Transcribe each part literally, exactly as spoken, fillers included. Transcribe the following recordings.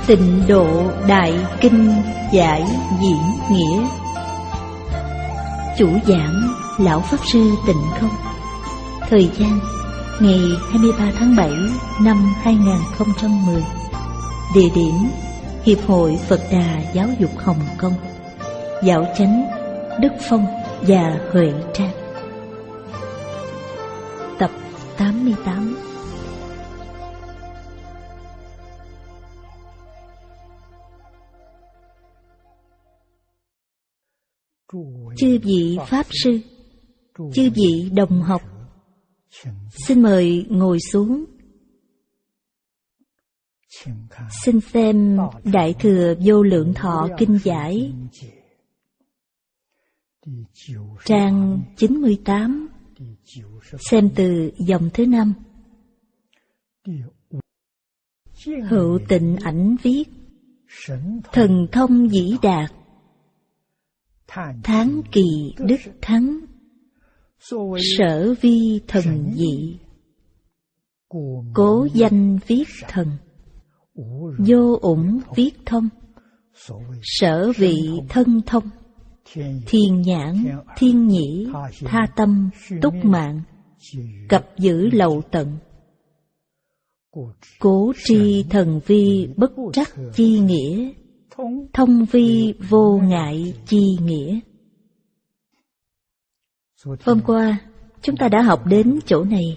Tịnh Độ Đại Kinh Giải Diễn Nghĩa. Chủ giảng Lão Pháp Sư Tịnh Không. Thời gian ngày hai mươi ba tháng bảy năm hai nghìn không trăm mười. Địa điểm Hiệp hội Phật Đà Giáo dục Hồng Kông. Giáo chánh Đức Phong và Huệ Trang. Tập tám mươi tám. Chư vị Pháp Sư, chư vị đồng học, xin mời ngồi xuống. Xin xem Đại Thừa Vô Lượng Thọ Kinh Giải, trang chín mươi tám, xem từ dòng thứ năm. Hữu Tịnh Ảnh viết: thần thông dĩ đạt, thắng kỳ đức thắng, sở vi thần dị, cố danh viết thần, vô ủng viết thông, sở vị thân thông, thiên nhãn thiên nhĩ tha tâm túc mạng, cập giữ lậu tận, cố tri thần vi bất trắc chi nghĩa, thông vi vô ngại chi nghĩa. Hôm qua chúng ta đã học đến chỗ này.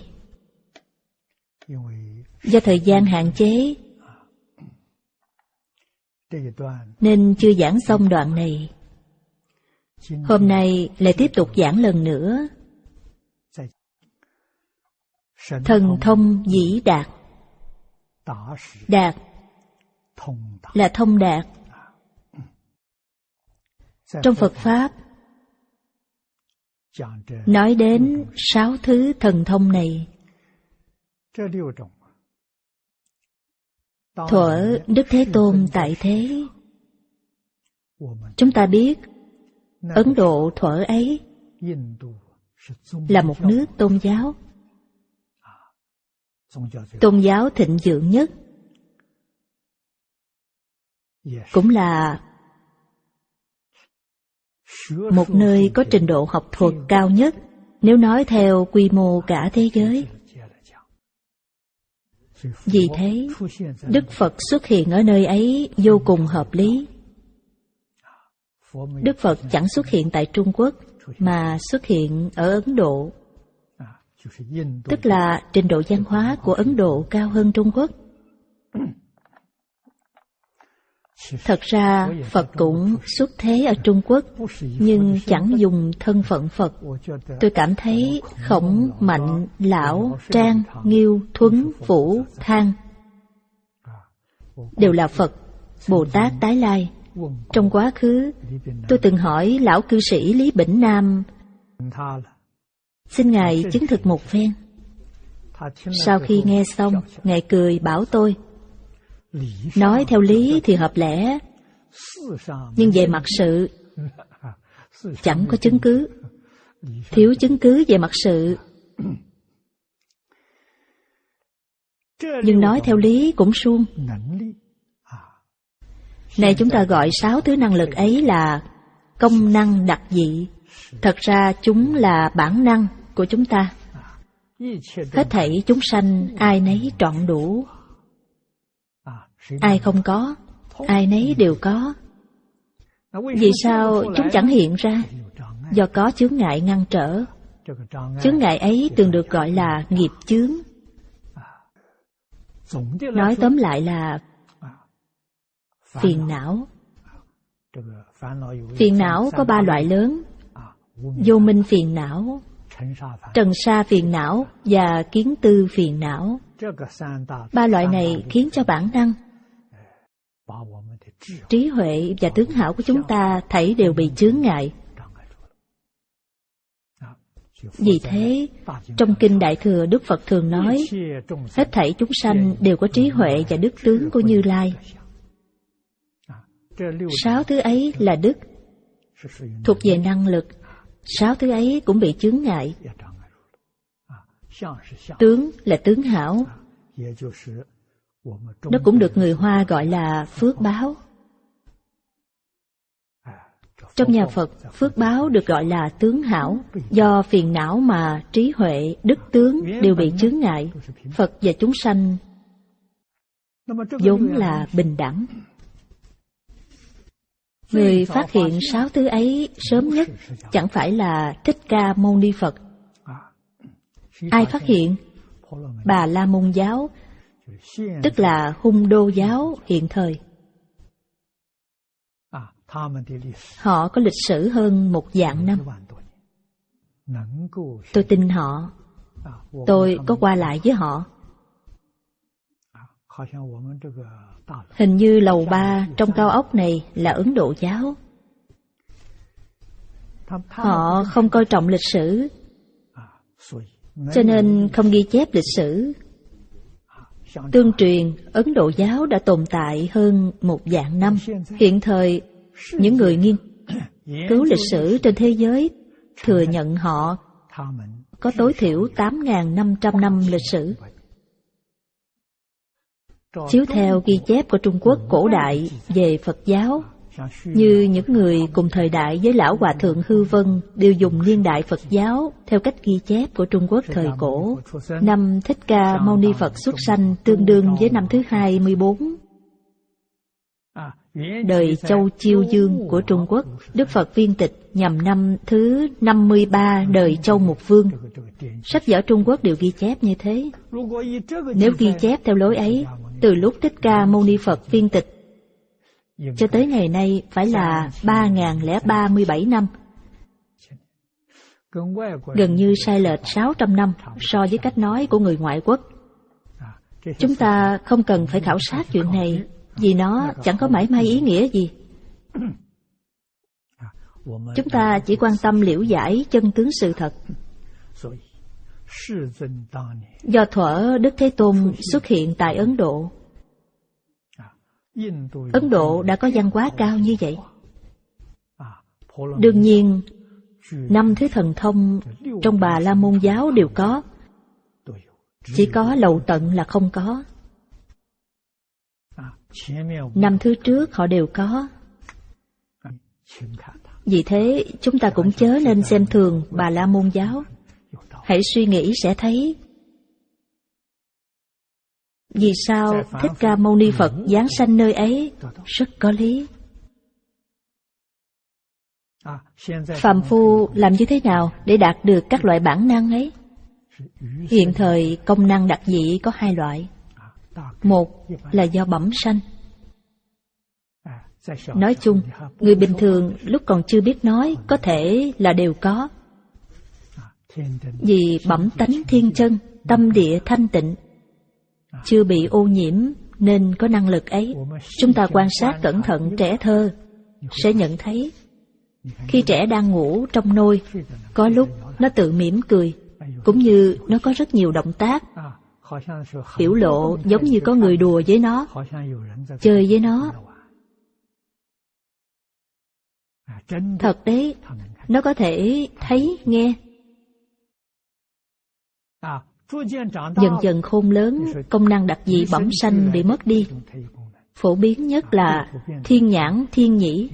Do thời gian hạn chế nên chưa giảng xong đoạn này. Hôm nay lại tiếp tục giảng lần nữa. Thần thông dĩ đạt. Đạt là thông đạt. Trong Phật Pháp nói đến sáu thứ thần thông này. Thuở Đức Thế Tôn tại thế, chúng ta biết Ấn Độ thuở ấy là một nước tôn giáo, tôn giáo thịnh vượng nhất, cũng là một nơi có trình độ học thuật cao nhất nếu nói theo quy mô cả thế giới. Vì thế, Đức Phật xuất hiện ở nơi ấy vô cùng hợp lý. Đức Phật chẳng xuất hiện tại Trung Quốc, mà xuất hiện ở Ấn Độ. Tức là trình độ văn hóa của Ấn Độ cao hơn Trung Quốc. Thật ra, Phật cũng xuất thế ở Trung Quốc, nhưng chẳng dùng thân phận Phật. Tôi cảm thấy Khổng, Mạnh, Lão, Trang, Nghiêu, Thuấn, Vũ, Thang đều là Phật, Bồ Tát Tái Lai. Trong quá khứ, tôi từng hỏi Lão cư sĩ Lý Bỉnh Nam, xin Ngài chứng thực một phen. Sau khi nghe xong, Ngài cười bảo tôi, nói theo lý thì hợp lẽ, nhưng về mặt sự chẳng có chứng cứ. Thiếu chứng cứ về mặt sự, nhưng nói theo lý cũng suông. Này chúng ta gọi sáu thứ năng lực ấy là công năng đặc dị. Thật ra chúng là bản năng của chúng ta. Hết thảy chúng sanh ai nấy trọn đủ. Ai không có, ai nấy đều có. Vì sao chúng chẳng hiện ra? Do có chướng ngại ngăn trở. Chướng ngại ấy thường được gọi là nghiệp chướng. Nói tóm lại là phiền não. Phiền não có ba loại lớn: vô minh phiền não, trần sa phiền não và kiến tư phiền não. Ba loại này khiến cho bản năng, trí huệ và tướng hảo của chúng ta thảy đều bị chướng ngại. Vì thế, trong Kinh Đại Thừa, Đức Phật thường nói, hết thảy chúng sanh đều có trí huệ và đức tướng của Như Lai. Sáu thứ ấy là đức, thuộc về năng lực. Sáu thứ ấy cũng bị chướng ngại. Tướng là tướng hảo, Nó cũng được người Hoa gọi là phước báo. Trong nhà Phật, phước báo được gọi là tướng hảo. Do phiền não mà trí huệ, đức tướng đều bị chướng ngại. Phật và chúng sanh vốn là bình đẳng. Người phát hiện sáu thứ ấy sớm nhất chẳng phải là Thích Ca Mâu Ni Phật. Ai phát hiện? Bà La Môn giáo, tức là Hung Đô giáo hiện thời. Họ có lịch sử hơn một vạn năm. Tôi tin họ. Tôi có qua lại với họ. Hình như lầu ba trong cao ốc này là Ấn Độ giáo. Họ không coi trọng lịch sử, cho nên không ghi chép lịch sử. Tương truyền, Ấn Độ giáo đã tồn tại hơn một vạn năm. Hiện thời, những người nghiên cứu lịch sử trên thế giới thừa nhận họ có tối thiểu tám nghìn năm trăm năm lịch sử. Chiếu theo ghi chép của Trung Quốc cổ đại về Phật giáo, như những người cùng thời đại với Lão Hòa Thượng Hư Vân đều dùng niên đại Phật giáo theo cách ghi chép của Trung Quốc thời cổ. Năm Thích Ca Mâu Ni Phật xuất sanh tương đương với năm thứ hai mươi bốn đời Châu Chiêu Dương của Trung Quốc. Đức Phật viên tịch nhằm năm thứ năm mươi ba đời Châu Mục Vương. Sách vở Trung Quốc đều ghi chép như thế. Nếu ghi chép theo lối ấy, từ lúc Thích Ca Mâu Ni Phật viên tịch cho tới ngày nay phải là ba nghìn lẻ ba mươi bảy năm. Gần như sai lệch sáu trăm năm so với cách nói của người ngoại quốc. Chúng ta không cần phải khảo sát chuyện này, vì nó chẳng có mảy may ý nghĩa gì. Chúng ta chỉ quan tâm liễu giải chân tướng sự thật. Do thuở Đức Thế Tôn xuất hiện tại Ấn Độ, Ấn Độ đã có văn hóa cao như vậy. Đương nhiên, năm thứ thần thông trong Bà La Môn giáo đều có. Chỉ có Lầu Tận là không có. Năm thứ trước họ đều có. Vì thế, chúng ta cũng chớ nên xem thường Bà La Môn giáo. Hãy suy nghĩ sẽ thấy. Vì sao Thích Ca Mâu Ni Phật giáng sanh nơi ấy? Rất có lý. Phàm phu làm như thế nào để đạt được các loại bản năng ấy? Hiện thời công năng đặc dị có hai loại. Một là do bẩm sanh. Nói chung, người bình thường lúc còn chưa biết nói có thể là đều có. Vì bẩm tánh thiên chân, tâm địa thanh tịnh, chưa bị ô nhiễm nên có năng lực ấy. Chúng ta quan sát cẩn thận trẻ thơ sẽ nhận thấy, khi trẻ đang ngủ trong nôi, có lúc nó tự mỉm cười, cũng như nó có rất nhiều động tác, biểu lộ giống như có người đùa với nó, chơi với nó. Thật đấy, nó có thể thấy, nghe. Dần dần khôn lớn, công năng đặc dị bẩm sanh bị mất đi. Phổ biến nhất là thiên nhãn, thiên nhĩ.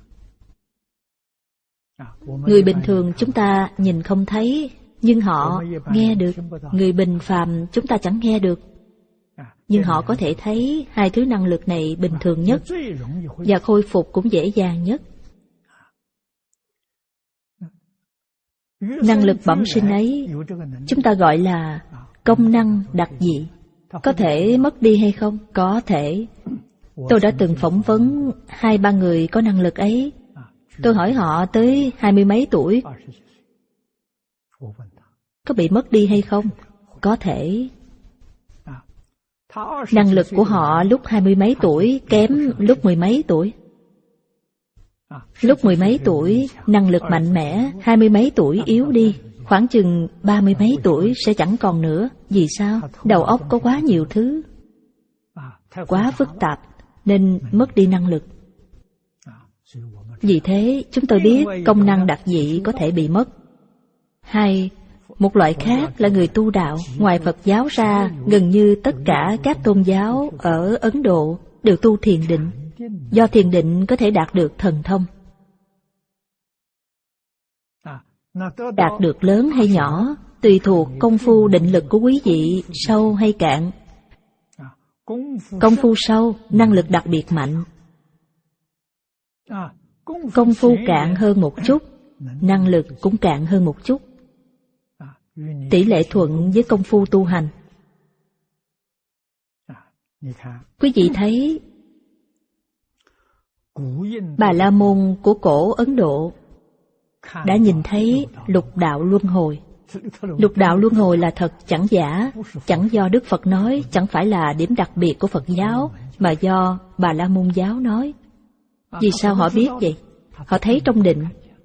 Người bình thường chúng ta nhìn không thấy, nhưng họ nghe được. Người bình phàm chúng ta chẳng nghe được, nhưng họ có thể thấy. Hai thứ năng lực này bình thường nhất, và khôi phục cũng dễ dàng nhất. Năng lực bẩm sinh ấy chúng ta gọi là công năng đặc dị. Có thể mất đi hay không? Có thể. Tôi đã từng phỏng vấn hai ba người có năng lực ấy. Tôi hỏi họ tới hai mươi mấy tuổi có bị mất đi hay không? Có thể. Năng lực của họ lúc hai mươi mấy tuổi kém lúc mười mấy tuổi. Lúc mười mấy tuổi năng lực mạnh mẽ, hai mươi mấy tuổi yếu đi, khoảng chừng ba mươi mấy tuổi sẽ chẳng còn nữa. Vì sao? Đầu óc có quá nhiều thứ, quá phức tạp nên mất đi năng lực. Vì thế chúng tôi biết công năng đặc dị có thể bị mất. Hai, Một loại khác là người tu đạo. Ngoài Phật giáo ra, gần như tất cả các tôn giáo ở Ấn Độ đều tu thiền định. Do thiền định có thể đạt được thần thông. Đạt được lớn hay nhỏ, tùy thuộc công phu định lực của quý vị sâu hay cạn. Công phu sâu, năng lực đặc biệt mạnh. Công phu cạn hơn một chút, năng lực cũng cạn hơn một chút. Tỷ lệ thuận với công phu tu hành. Quý vị thấy Bà La Môn của cổ Ấn Độ đã nhìn thấy lục đạo luân hồi. Lục đạo luân hồi là thật, chẳng giả, chẳng do Đức Phật nói, chẳng phải là điểm đặc biệt của Phật giáo, mà do Bà La Môn giáo nói. Vì sao họ biết vậy? Họ thấy trong định.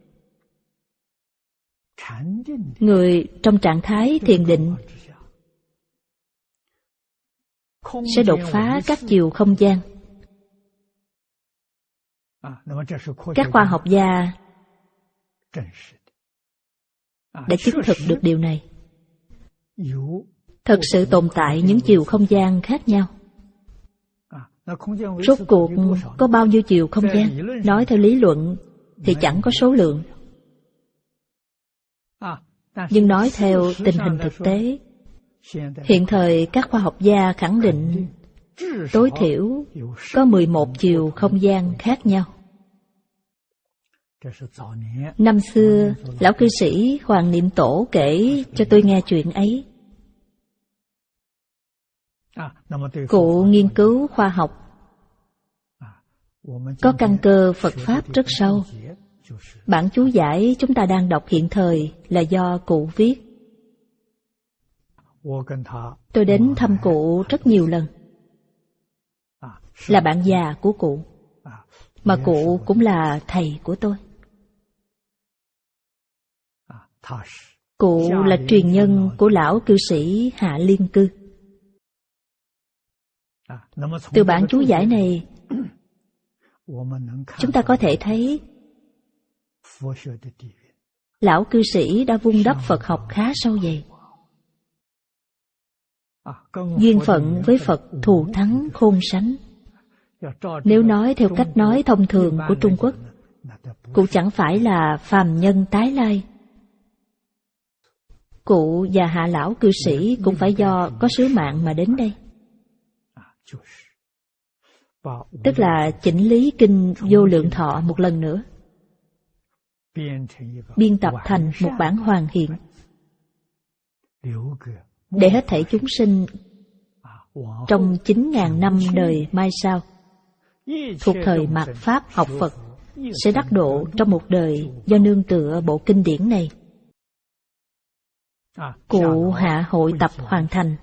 Người trong trạng thái thiền định sẽ đột phá các chiều không gian. Các khoa học gia đã chứng thực được điều này. Thật sự tồn tại những chiều không gian khác nhau. Rốt cuộc có bao nhiêu chiều không gian? Nói theo lý luận thì chẳng có số lượng. Nhưng nói theo tình hình thực tế, hiện thời các khoa học gia khẳng định tối thiểu có mười một chiều không gian khác nhau. Năm xưa, lão cư sĩ Hoàng Niệm Tổ kể cho tôi nghe chuyện ấy. Cụ nghiên cứu khoa học, có căn cơ Phật Pháp rất sâu. Bản chú giải chúng ta đang đọc hiện thời là do cụ viết. Tôi đến thăm cụ rất nhiều lần. Là bạn già của cụ, mà cụ cũng là thầy của tôi. Cụ là truyền nhân của lão cư sĩ Hạ Liên Cư. Từ bản chú giải này, chúng ta có thể thấy lão cư sĩ đã vun đắp Phật học khá sâu dày. Duyên phận với Phật thù thắng khôn sánh. Nếu nói theo cách nói thông thường của Trung Quốc, cụ chẳng phải là phàm nhân tái lai. Cụ và Hạ lão cư sĩ cũng phải do có sứ mạng mà đến đây. Tức là chỉnh lý kinh Vô Lượng Thọ một lần nữa, biên tập thành một bản hoàn hiện, để hết thảy chúng sinh trong chín ngàn năm đời mai sau, thuộc thời mạt Pháp học Phật, sẽ đắc độ trong một đời do nương tựa bộ kinh điển này. Cụ Hạ hội tập hoàn thành,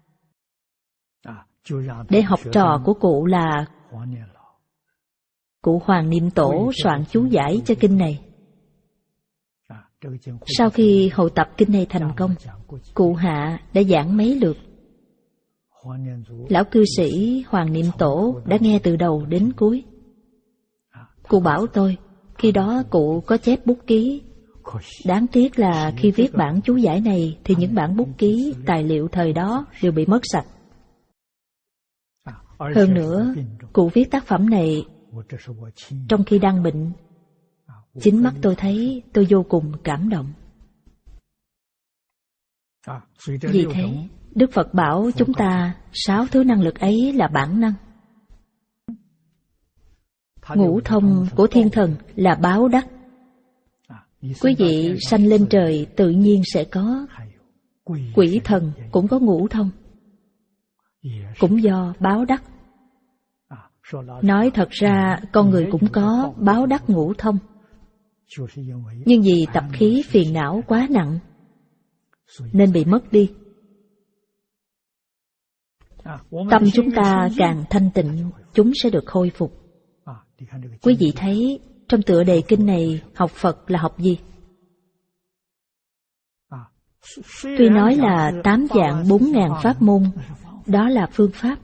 để học trò của cụ là cụ Hoàng Niệm Tổ soạn chú giải cho kinh này. Sau khi hội tập kinh này thành công, cụ Hạ đã giảng mấy lượt. Lão cư sĩ Hoàng Niệm Tổ đã nghe từ đầu đến cuối. Cụ bảo tôi, khi đó cụ có chép bút ký. Đáng tiếc là khi viết bản chú giải này thì những bản bút ký, tài liệu thời đó đều bị mất sạch. Hơn nữa, cụ viết tác phẩm này trong khi đang bệnh. Chính mắt tôi thấy, tôi vô cùng cảm động. Vì thế, Đức Phật bảo chúng ta sáu thứ năng lực ấy là bản năng. Ngũ thông của thiên thần là báo đắc. Quý vị sanh lên trời tự nhiên sẽ có. Quỷ thần cũng có ngũ thông, cũng do báo đắc. Nói thật ra con người cũng có báo đắc ngũ thông, nhưng vì tập khí phiền não quá nặng nên bị mất đi. Tâm chúng ta càng thanh tịnh, chúng sẽ được khôi phục. Quý vị thấy trong tựa đề kinh này, học Phật là học gì? Tuy nói là tám vạn bốn ngàn pháp môn, đó là phương pháp.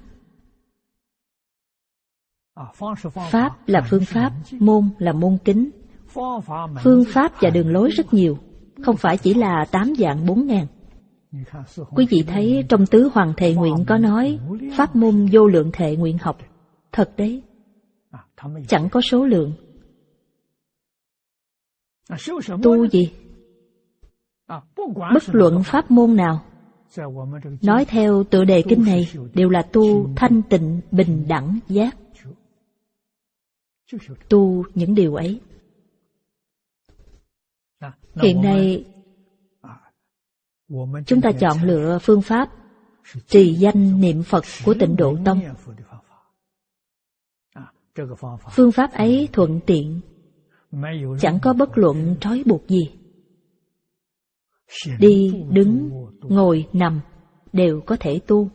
Pháp là phương pháp, môn là môn kính. Phương pháp và đường lối rất nhiều, không phải chỉ là tám vạn bốn ngàn. Quý vị thấy trong Tứ Hoàng Thệ Nguyện có nói pháp môn vô lượng thệ nguyện học. Thật đấy, chẳng có số lượng. Tu gì? Bất luận pháp môn nào, nói theo tựa đề kinh này, đều là tu thanh tịnh bình đẳng giác. Tu những điều ấy. Hiện nay chúng ta chọn lựa phương pháp trì danh niệm Phật của Tịnh Độ Tông. Phương pháp ấy thuận tiện, chẳng có bất luận trói buộc gì. Đi, đứng, ngồi, nằm đều có thể tu.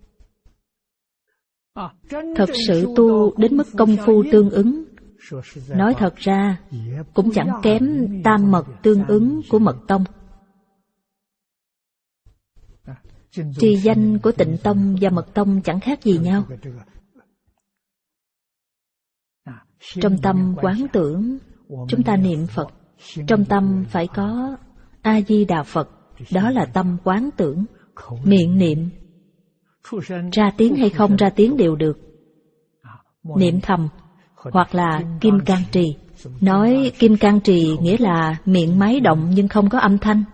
Thật sự tu đến mức công phu tương ứng, nói thật ra cũng chẳng kém tam mật tương ứng của Mật Tông. Trì danh của Tịnh Tông và Mật Tông chẳng khác gì nhau. Trong tâm quán tưởng, chúng ta niệm Phật, trong tâm phải có A-di-đà Phật, đó là tâm quán tưởng. Miệng niệm, ra tiếng hay không ra tiếng đều được. Niệm thầm, hoặc là kim cang trì. Nói kim cang trì nghĩa là miệng máy động nhưng không có âm thanh.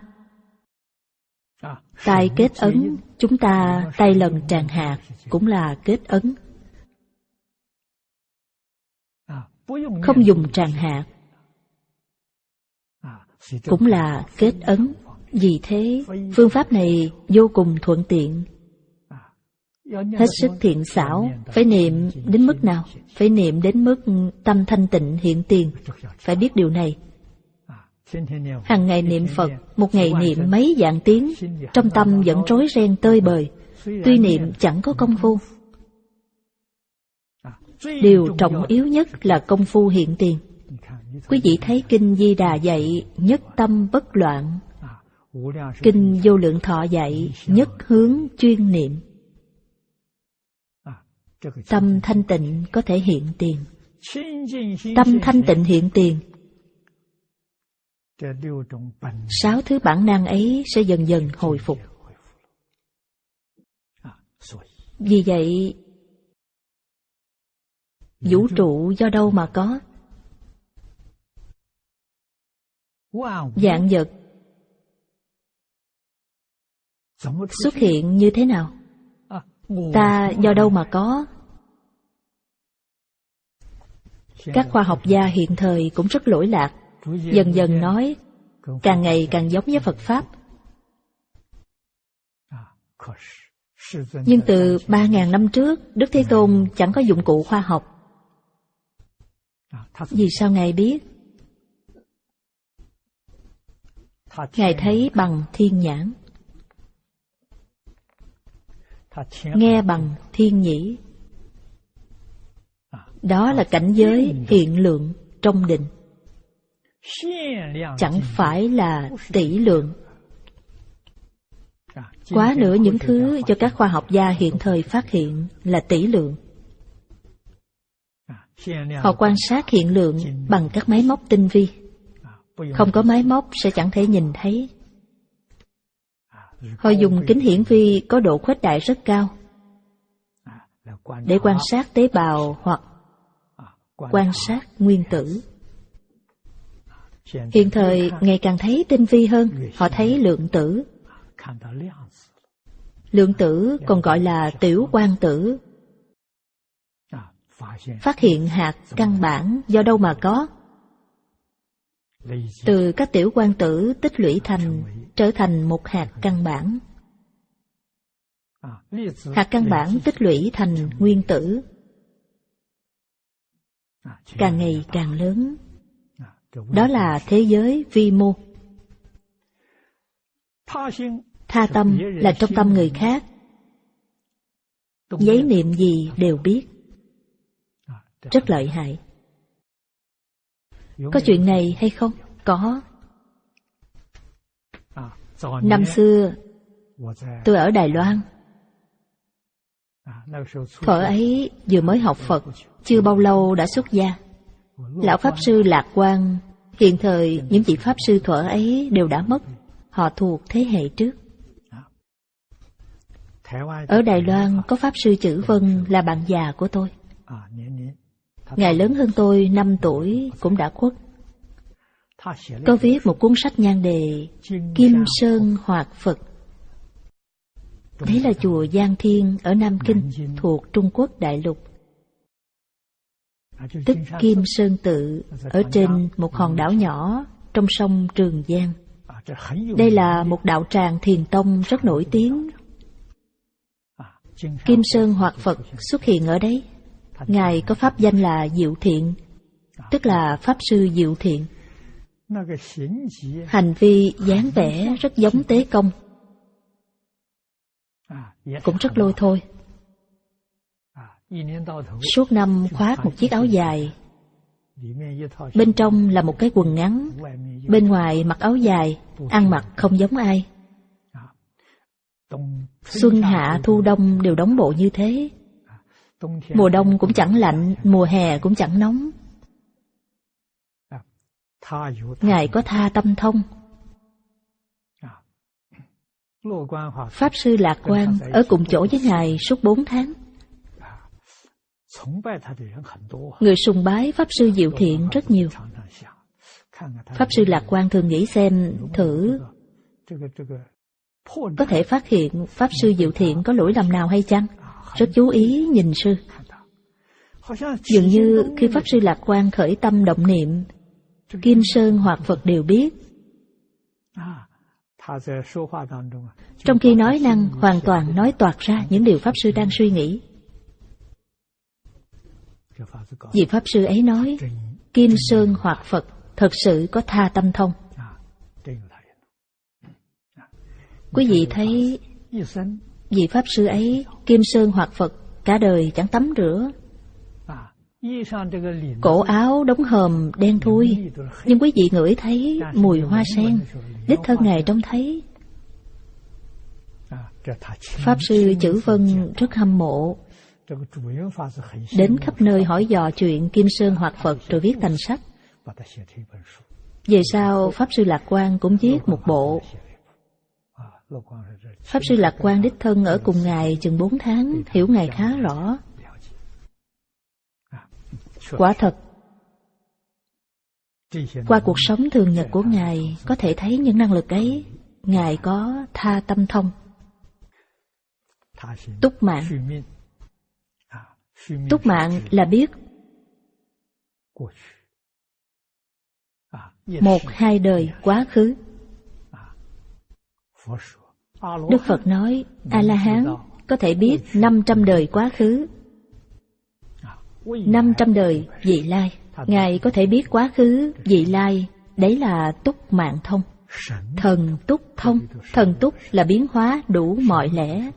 Tai kết ấn, chúng ta tay lần tràng hạt cũng là kết ấn. Không dùng tràng hạt cũng là kết ấn. Vì thế, phương pháp này vô cùng thuận tiện, hết sức thiện xảo. Phải niệm đến mức nào? Phải niệm đến mức tâm thanh tịnh hiện tiền. Phải biết điều này. Hằng ngày niệm Phật, một ngày niệm mấy vạn tiếng, trong tâm vẫn rối ren tơi bời. Tuy niệm chẳng có công phu. Điều trọng yếu nhất là công phu hiện tiền. Quý vị thấy Kinh Di Đà dạy nhất tâm bất loạn, Kinh Vô Lượng Thọ dạy nhất hướng chuyên niệm. Tâm thanh tịnh có thể hiện tiền. Tâm thanh tịnh hiện tiền, sáu thứ bản năng ấy sẽ dần dần hồi phục. Vì vậy, vũ trụ do đâu mà có? Vạn vật xuất hiện như thế nào? Ta do đâu mà có? Các khoa học gia hiện thời cũng rất lỗi lạc, dần dần nói càng ngày càng giống với Phật Pháp. Nhưng từ ba ngàn năm trước, Đức Thế Tôn chẳng có dụng cụ khoa học. Vì sao Ngài biết? Ngài thấy bằng thiên nhãn, nghe bằng thiên nhĩ. Đó là cảnh giới hiện lượng trong định, chẳng phải là tỷ lượng. Quá nữa những thứ cho các khoa học gia hiện thời phát hiện là tỷ lượng. Họ quan sát hiện lượng bằng các máy móc tinh vi. Không có máy móc sẽ chẳng thể nhìn thấy. Họ dùng kính hiển vi có độ khuếch đại rất cao để quan sát tế bào hoặc quan sát nguyên tử. Hiện thời ngày càng thấy tinh vi hơn, họ thấy lượng tử. Lượng tử còn gọi là tiểu quang tử. Phát hiện hạt căn bản do đâu mà có? Từ các tiểu quang tử tích lũy thành, trở thành một hạt căn bản. Hạt căn bản tích lũy thành nguyên tử, càng ngày càng lớn. Đó là thế giới vi mô. Tha tâm là trong tâm người khác, giấy niệm gì đều biết. Rất lợi hại. Có chuyện này hay không? Có. Năm xưa, tôi ở Đài Loan. Thuở ấy vừa mới học Phật, chưa bao lâu đã xuất gia. Lão Pháp Sư Lạc Quang Hiện thời những vị Pháp Sư thuở ấy đều đã mất. Họ thuộc thế hệ trước. Ở Đài Loan có Pháp Sư Chữ Vân là bạn già của tôi. Ngài lớn hơn tôi năm tuổi cũng đã khuất. Có viết một cuốn sách nhan đề Kim Sơn Hoạt Phật. Đấy là chùa Giang Thiên ở Nam Kinh thuộc Trung Quốc đại lục. Tức Kim Sơn Tự ở trên một hòn đảo nhỏ trong sông Trường Giang. Đây là một đạo tràng thiền tông rất nổi tiếng. Kim Sơn Hoạt Phật xuất hiện ở đấy. Ngài có pháp danh là Diệu Thiện, tức là Pháp Sư Diệu Thiện. Hành vi dáng vẻ rất giống Tế Công, cũng rất lôi thôi. Suốt năm khoác một chiếc áo dài, bên trong là một cái quần ngắn, bên ngoài mặc áo dài, ăn mặc không giống ai. Xuân hạ thu đông đều đóng bộ như thế. Mùa đông cũng chẳng lạnh, mùa hè cũng chẳng nóng. Ngài có tha tâm thông. Pháp Sư Lạc Quan ở cùng chỗ với Ngài suốt bốn tháng. Người sùng bái Pháp Sư Diệu Thiện rất nhiều. Pháp Sư Lạc Quan thường nghĩ xem thử có thể phát hiện Pháp Sư Diệu Thiện có lỗi lầm nào hay chăng. Rất chú ý nhìn sư. Dường như khi Pháp Sư Lạc Quan khởi tâm động niệm, Kim Sơn Hoạt Phật đều biết. Trong khi nói năng hoàn toàn nói toạc ra những điều Pháp Sư đang suy nghĩ. Vị Pháp Sư ấy nói, Kim Sơn Hoạt Phật thật sự có tha tâm thông. Quý vị thấy vị Pháp Sư ấy, Kim Sơn Hoạt Phật, cả đời chẳng tắm rửa. Cổ áo đóng hòm đen thui, nhưng quý vị ngửi thấy mùi hoa sen, đích thân Ngài trông thấy. Pháp Sư Chữ Vân rất hâm mộ, đến khắp nơi hỏi dò chuyện Kim Sơn Hoạt Phật rồi viết thành sách. Về sau Pháp Sư Lạc Quan cũng viết một bộ. Pháp Sư Lạc Quan đích thân ở cùng Ngài chừng bốn tháng, hiểu Ngài khá rõ. Quả thật, qua cuộc sống thường nhật của Ngài có thể thấy những năng lực ấy. Ngài có tha tâm thông. Túc mạng. Túc mạng là biết một hai đời quá khứ. Đức Phật nói A-la-hán có thể biết năm trăm đời quá khứ, năm trăm đời vị lai. Ngài có thể biết quá khứ, vị lai. Đấy là túc mạng thông. Thần túc thông. Thần túc là biến hóa đủ mọi lẽ.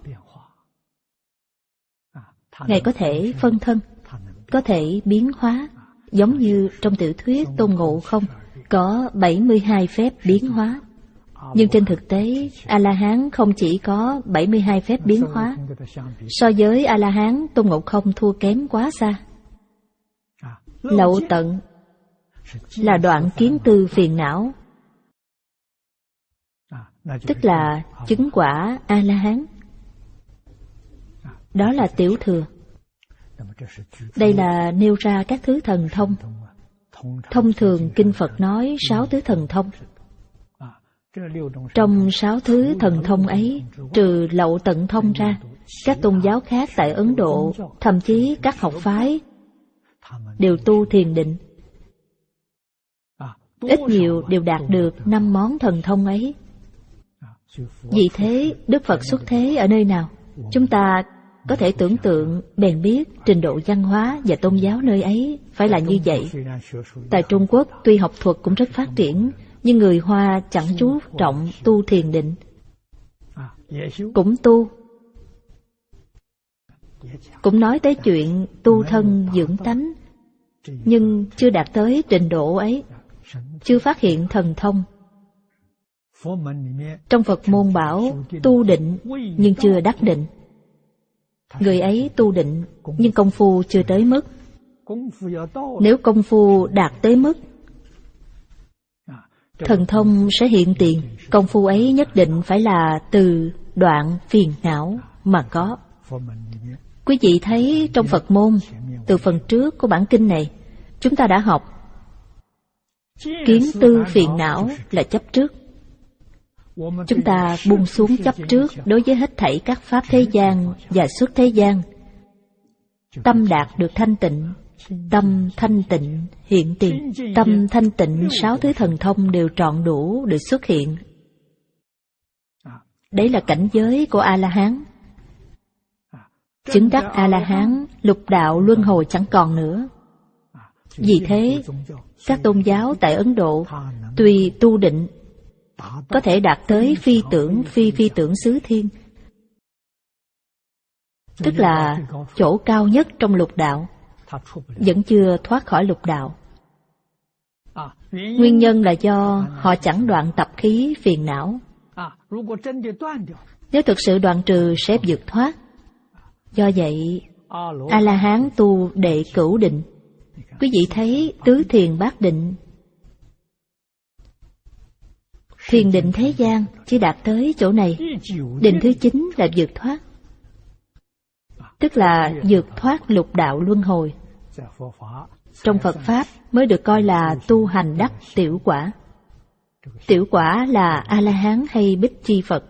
Ngài có thể phân thân, có thể biến hóa. Giống như trong tiểu thuyết Tôn Ngộ Không có bảy mươi hai phép biến hóa. Nhưng trên thực tế, A-la-hán không chỉ có bảy mươi hai phép biến hóa. So với A-la-hán, Tôn Ngộ Không thua kém quá xa. Lậu tận là đoạn kiến tư phiền não, tức là chứng quả A-la-hán. Đó là tiểu thừa. Đây là nêu ra các thứ thần thông. Thông thường Kinh Phật nói sáu thứ thần thông. Trong sáu thứ thần thông ấy, trừ lậu tận thông ra, các tôn giáo khác tại Ấn Độ, thậm chí các học phái, đều tu thiền định. Ít nhiều đều đạt được năm món thần thông ấy. Vì thế, Đức Phật xuất thế ở nơi nào? Chúng ta có thể tưởng tượng bèn biết trình độ văn hóa và tôn giáo nơi ấy phải là như vậy. Tại Trung Quốc, tuy học thuật cũng rất phát triển, nhưng người Hoa chẳng chú trọng tu thiền định. Cũng tu, cũng nói tới chuyện tu thân dưỡng tánh, nhưng chưa đạt tới trình độ ấy, chưa phát hiện thần thông. Trong Phật môn bảo tu định nhưng chưa đắc định. Người ấy tu định nhưng công phu chưa tới mức. Nếu công phu đạt tới mức, Thần thông sẽ hiện tiền. Công phu ấy nhất định phải là từ đoạn phiền não mà có. Quý vị thấy trong Phật môn, từ phần trước của bản kinh này, chúng ta đã học kiến tư phiền não là chấp trước. Chúng ta buông xuống chấp trước đối với hết thảy các pháp thế gian và xuất thế gian. Tâm đạt được thanh tịnh, tâm thanh tịnh hiện tiền. Tâm thanh tịnh, sáu thứ thần thông đều trọn đủ để xuất hiện. Đấy là cảnh giới của A-la-hán. Chứng đắc A-la-hán, lục đạo luân hồi chẳng còn nữa. Vì thế, các tôn giáo tại Ấn Độ tuy tu định có thể đạt tới phi tưởng, phi phi tưởng xứ thiên, tức là chỗ cao nhất trong lục đạo, vẫn chưa thoát khỏi lục đạo. Nguyên nhân là do họ chẳng đoạn tập khí phiền não. Nếu thực sự đoạn trừ sẽ vượt thoát. Do vậy, A-la-hán tu đệ cửu định. Quý vị thấy tứ thiền bát định. Thiền định thế gian chỉ đạt tới chỗ này. Định thứ chín là vượt thoát, tức là vượt thoát lục đạo luân hồi. Trong Phật Pháp mới được coi là tu hành đắc tiểu quả. Tiểu quả là A-la-hán hay Bích Chi Phật.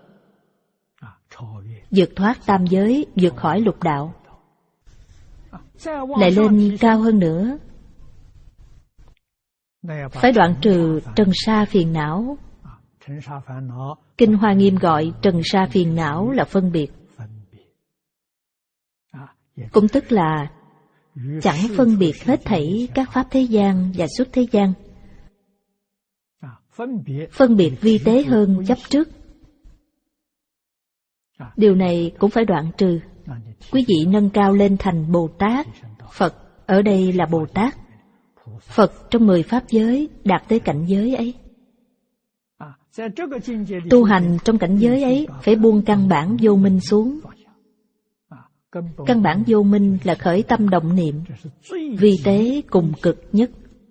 Vượt thoát tam giới, vượt khỏi lục đạo. Lại lên cao hơn nữa, phải đoạn trừ trần sa phiền não. Kinh Hoa Nghiêm gọi trần sa phiền não là phân biệt. Cũng tức là chẳng phân biệt hết thảy các pháp thế gian và xuất thế gian. Phân biệt vi tế hơn chấp trước. Điều này cũng phải đoạn trừ. Quý vị nâng cao lên thành Bồ Tát. Phật ở đây là Bồ Tát. Phật trong mười pháp giới đạt tới cảnh giới ấy. Tu hành trong cảnh giới ấy phải buông căn bản vô minh xuống. Căn bản vô minh là khởi tâm động niệm, vi tế cùng cực nhất.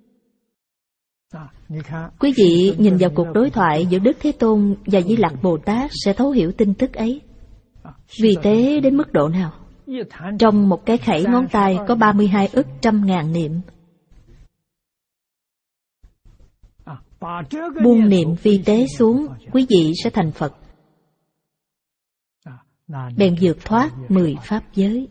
Quý vị nhìn vào cuộc đối thoại giữa Đức Thế Tôn và Di Lặc Bồ Tát sẽ thấu hiểu tin tức ấy. Vi tế đến mức độ nào? Trong một cái khẩy ngón tay có ba mươi hai ức trăm ngàn niệm. Buông niệm vi tế xuống, quý vị sẽ thành Phật. Bèn vượt thoát mười pháp giới.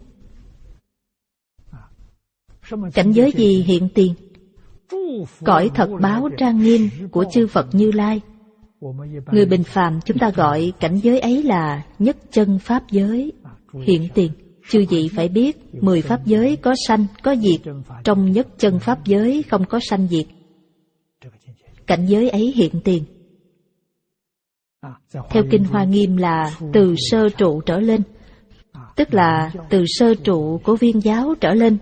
Cảnh giới gì hiện tiền? Cõi thật báo trang nghiêm của chư Phật Như Lai. Người bình phàm chúng ta gọi cảnh giới ấy là nhất chân pháp giới hiện tiền. Chư vị phải biết, mười pháp giới có sanh, có diệt. Trong nhất chân pháp giới không có sanh diệt. Cảnh giới ấy hiện tiền. Theo Kinh Hoa Nghiêm là từ sơ trụ trở lên, tức là từ sơ trụ của viên giáo trở lên.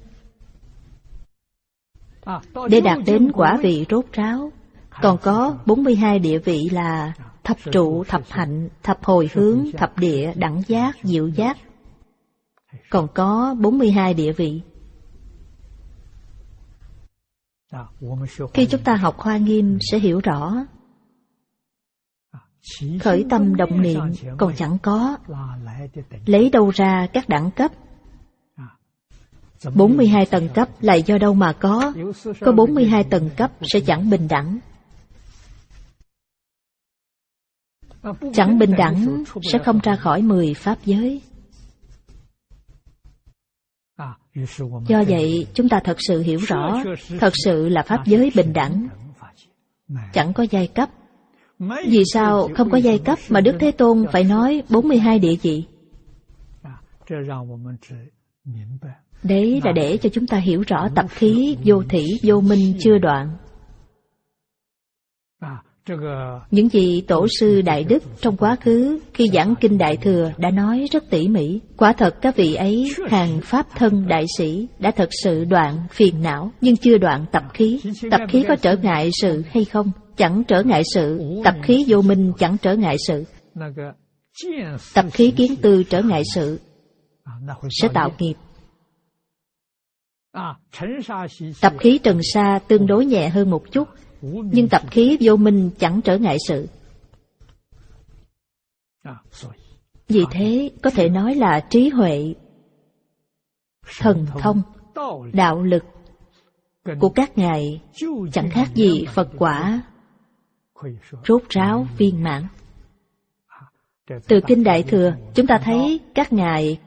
Để đạt đến quả vị rốt ráo, còn có bốn mươi hai địa vị là thập trụ, thập hạnh, thập hồi hướng, thập địa, đẳng giác, diệu giác. Còn có bốn mươi hai địa vị. Khi chúng ta học Hoa Nghiêm sẽ hiểu rõ. Khởi tâm động niệm còn chẳng có, lấy đâu ra các đẳng cấp? bốn mươi hai tầng cấp là do đâu mà có? Có bốn mươi hai tầng cấp sẽ chẳng bình đẳng. Chẳng bình đẳng sẽ không ra khỏi mười pháp giới. Do vậy, chúng ta thật sự hiểu rõ, thật sự là pháp giới bình đẳng, chẳng có giai cấp. Vì sao không có giai cấp mà Đức Thế Tôn phải nói bốn mươi hai địa vị? Đấy là để cho chúng ta hiểu rõ tập khí vô thỉ vô minh chưa đoạn. Những vị tổ sư đại đức trong quá khứ khi giảng kinh Đại Thừa đã nói rất tỉ mỉ. Quả thật các vị ấy hàng pháp thân đại sĩ đã thật sự đoạn phiền não, nhưng chưa đoạn tập khí. Tập khí có trở ngại sự hay không? Chẳng trở ngại sự. Tập khí vô minh chẳng trở ngại sự. Tập khí kiến tư trở ngại sự, sẽ tạo nghiệp. Tập khí trần sa tương đối nhẹ hơn một chút, nhưng tập khí vô minh chẳng trở ngại sự. Vì thế có thể nói là trí huệ, thần thông, đạo lực của các ngài chẳng khác gì Phật quả rốt ráo viên mãn. Từ Kinh Đại Thừa chúng ta thấy các ngài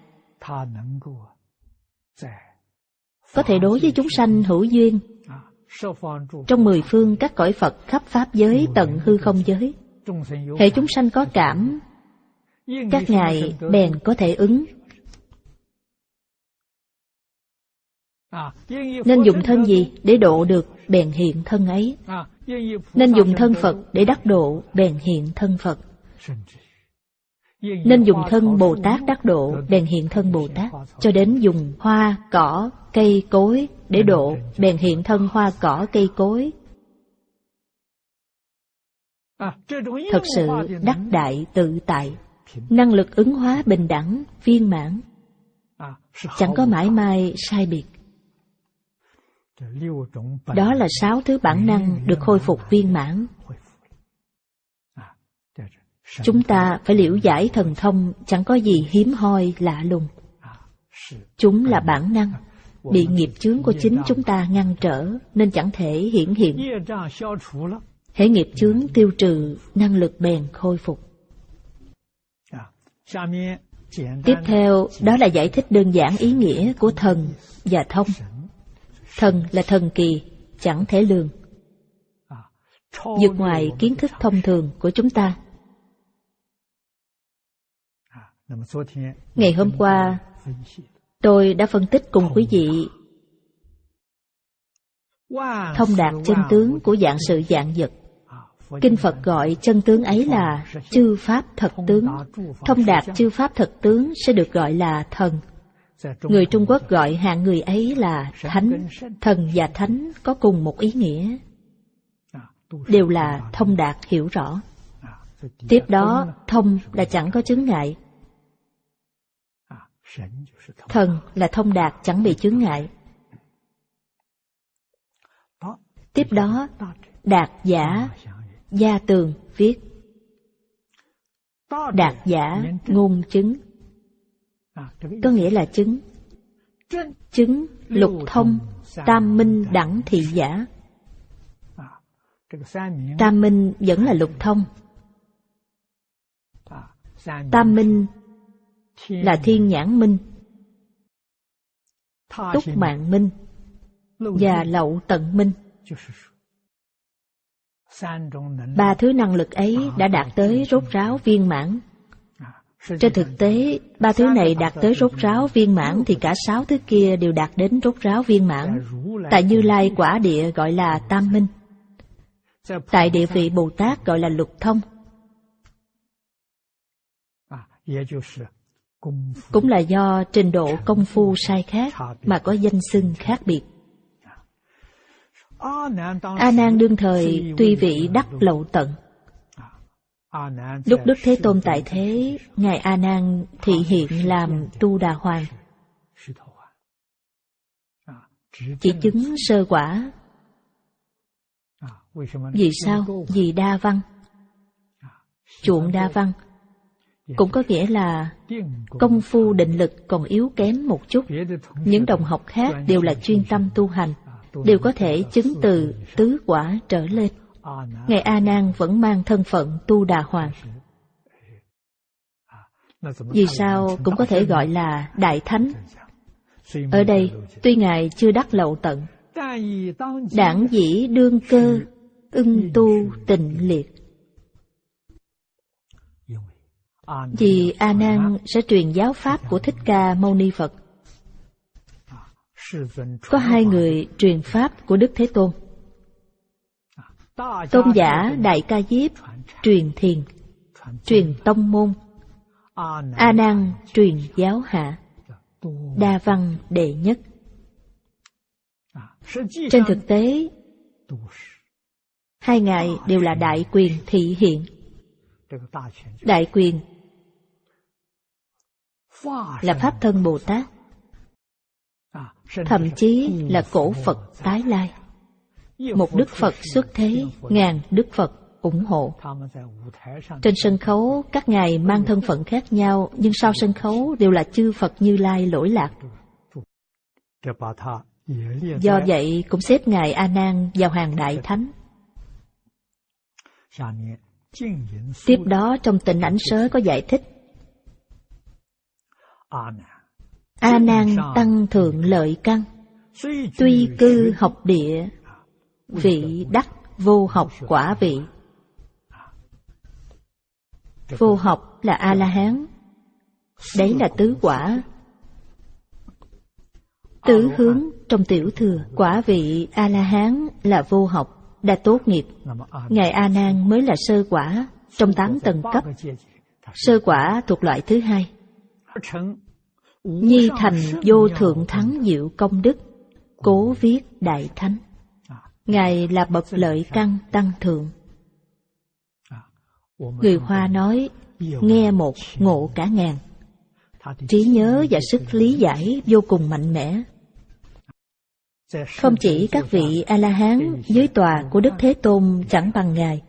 có thể đối với chúng sanh hữu duyên trong mười phương các cõi Phật khắp pháp giới tận hư không giới. Hệ chúng sanh có cảm, các ngài bèn có thể ứng. Nên dùng thân gì để độ được, bèn hiện thân ấy. Nên dùng thân Phật để đắc độ, bèn hiện thân Phật. Nên dùng thân Bồ Tát đắc độ, bèn hiện thân Bồ Tát. Cho đến dùng hoa, cỏ, cây, cối để độ, bèn hiện thân hoa, cỏ, cây, cối. Thật sự đắc đại tự tại, năng lực ứng hóa bình đẳng, viên mãn, chẳng có mãi may sai biệt. Đó là sáu thứ bản năng được khôi phục viên mãn. Chúng ta phải liễu giải thần thông chẳng có gì hiếm hoi lạ lùng. Chúng là bản năng, bị nghiệp chướng của chính chúng ta ngăn trở nên chẳng thể hiển hiện. Hễ nghiệp chướng tiêu trừ, năng lực bèn khôi phục. Tiếp theo đó là giải thích đơn giản ý nghĩa của thần và thông. Thần là thần kỳ, chẳng thể lường, vượt ngoài kiến thức thông thường của chúng ta. Ngày hôm qua, tôi đã phân tích cùng quý vị thông đạt chân tướng của vạn sự vạn vật. Kinh Phật gọi chân tướng ấy là chư pháp thật tướng. Thông đạt chư pháp thật tướng sẽ được gọi là thần. Người Trung Quốc gọi hạng người ấy là thánh. Thần và thánh có cùng một ý nghĩa, đều là thông đạt hiểu rõ. Tiếp đó, thông là chẳng có chướng ngại. Thần là thông đạt chẳng bị chướng ngại. Tiếp đó, đạt giả gia tường viết. Đạt giả ngôn chứng, có nghĩa là chứng. Chứng lục thông, tam minh đẳng thị giả. Tam minh vẫn là lục thông. Tam minh là thiên nhãn minh, túc mạng minh và lậu tận minh. Ba thứ năng lực ấy đã đạt tới rốt ráo viên mãn. Trên thực tế, ba thứ này đạt tới rốt ráo viên mãn thì cả sáu thứ kia đều đạt đến rốt ráo viên mãn. Tại Như Lai quả địa gọi là tam minh. Tại địa vị Bồ Tát gọi là lục thông. Cũng là do trình độ công phu sai khác mà có danh xưng khác biệt. A Nan đương thời tuy vị đắc lậu tận. Lúc Đức Thế Tôn tại thế, ngài A Nan thị hiện làm Tu Đà Hoàng, chỉ chứng sơ quả. Vì sao? Vì đa văn. Chuộng đa văn cũng có nghĩa là công phu định lực còn yếu kém một chút. Những đồng học khác đều là chuyên tâm tu hành, đều có thể chứng từ tứ quả trở lên. Ngài A Nan vẫn mang thân phận Tu Đà Hoàng. Vì sao cũng có thể gọi là Đại Thánh? Ở đây, tuy ngài chưa đắc lậu tận, đảng dĩ đương cơ, ưng tu tịnh liệt. Vì A Nan sẽ truyền giáo pháp của Thích Ca Mâu Ni Phật. Có hai người truyền pháp của Đức Thế Tôn. Tôn giả Đại Ca Diếp truyền thiền, truyền tông môn. A Nan truyền giáo hạ, đa văn đệ nhất. Trên thực tế, hai ngài đều là đại quyền thị hiện. Đại quyền là Pháp Thân Bồ Tát, thậm chí là cổ Phật tái lai. một Đức Phật xuất thế, ngàn Đức Phật ủng hộ. Trên sân khấu, các ngài mang thân phận khác nhau, nhưng sau sân khấu đều là chư Phật Như Lai lỗi lạc. Do vậy cũng xếp ngài A Nan vào hàng đại thánh. Tiếp đó trong Tịnh Ảnh Sớ có giải thích: A Nan tăng thượng lợi căn, tuy cư học địa, vị đắc vô học quả vị. Vô học là A La Hán, đấy là tứ quả. Tứ hướng trong tiểu thừa, quả vị A La Hán là vô học, đã tốt nghiệp. Ngài A Nan mới là sơ quả trong tám tầng cấp. Sơ quả thuộc loại thứ hai. Nhi thành vô thượng thắng diệu công đức, cố viết đại thánh. Ngài là bậc lợi căn tăng thượng. Người Hoa nói nghe một ngộ cả ngàn. Trí nhớ và sức lý giải vô cùng mạnh mẽ. Không chỉ các vị A-la-hán dưới tòa của Đức Thế Tôn chẳng bằng Ngài,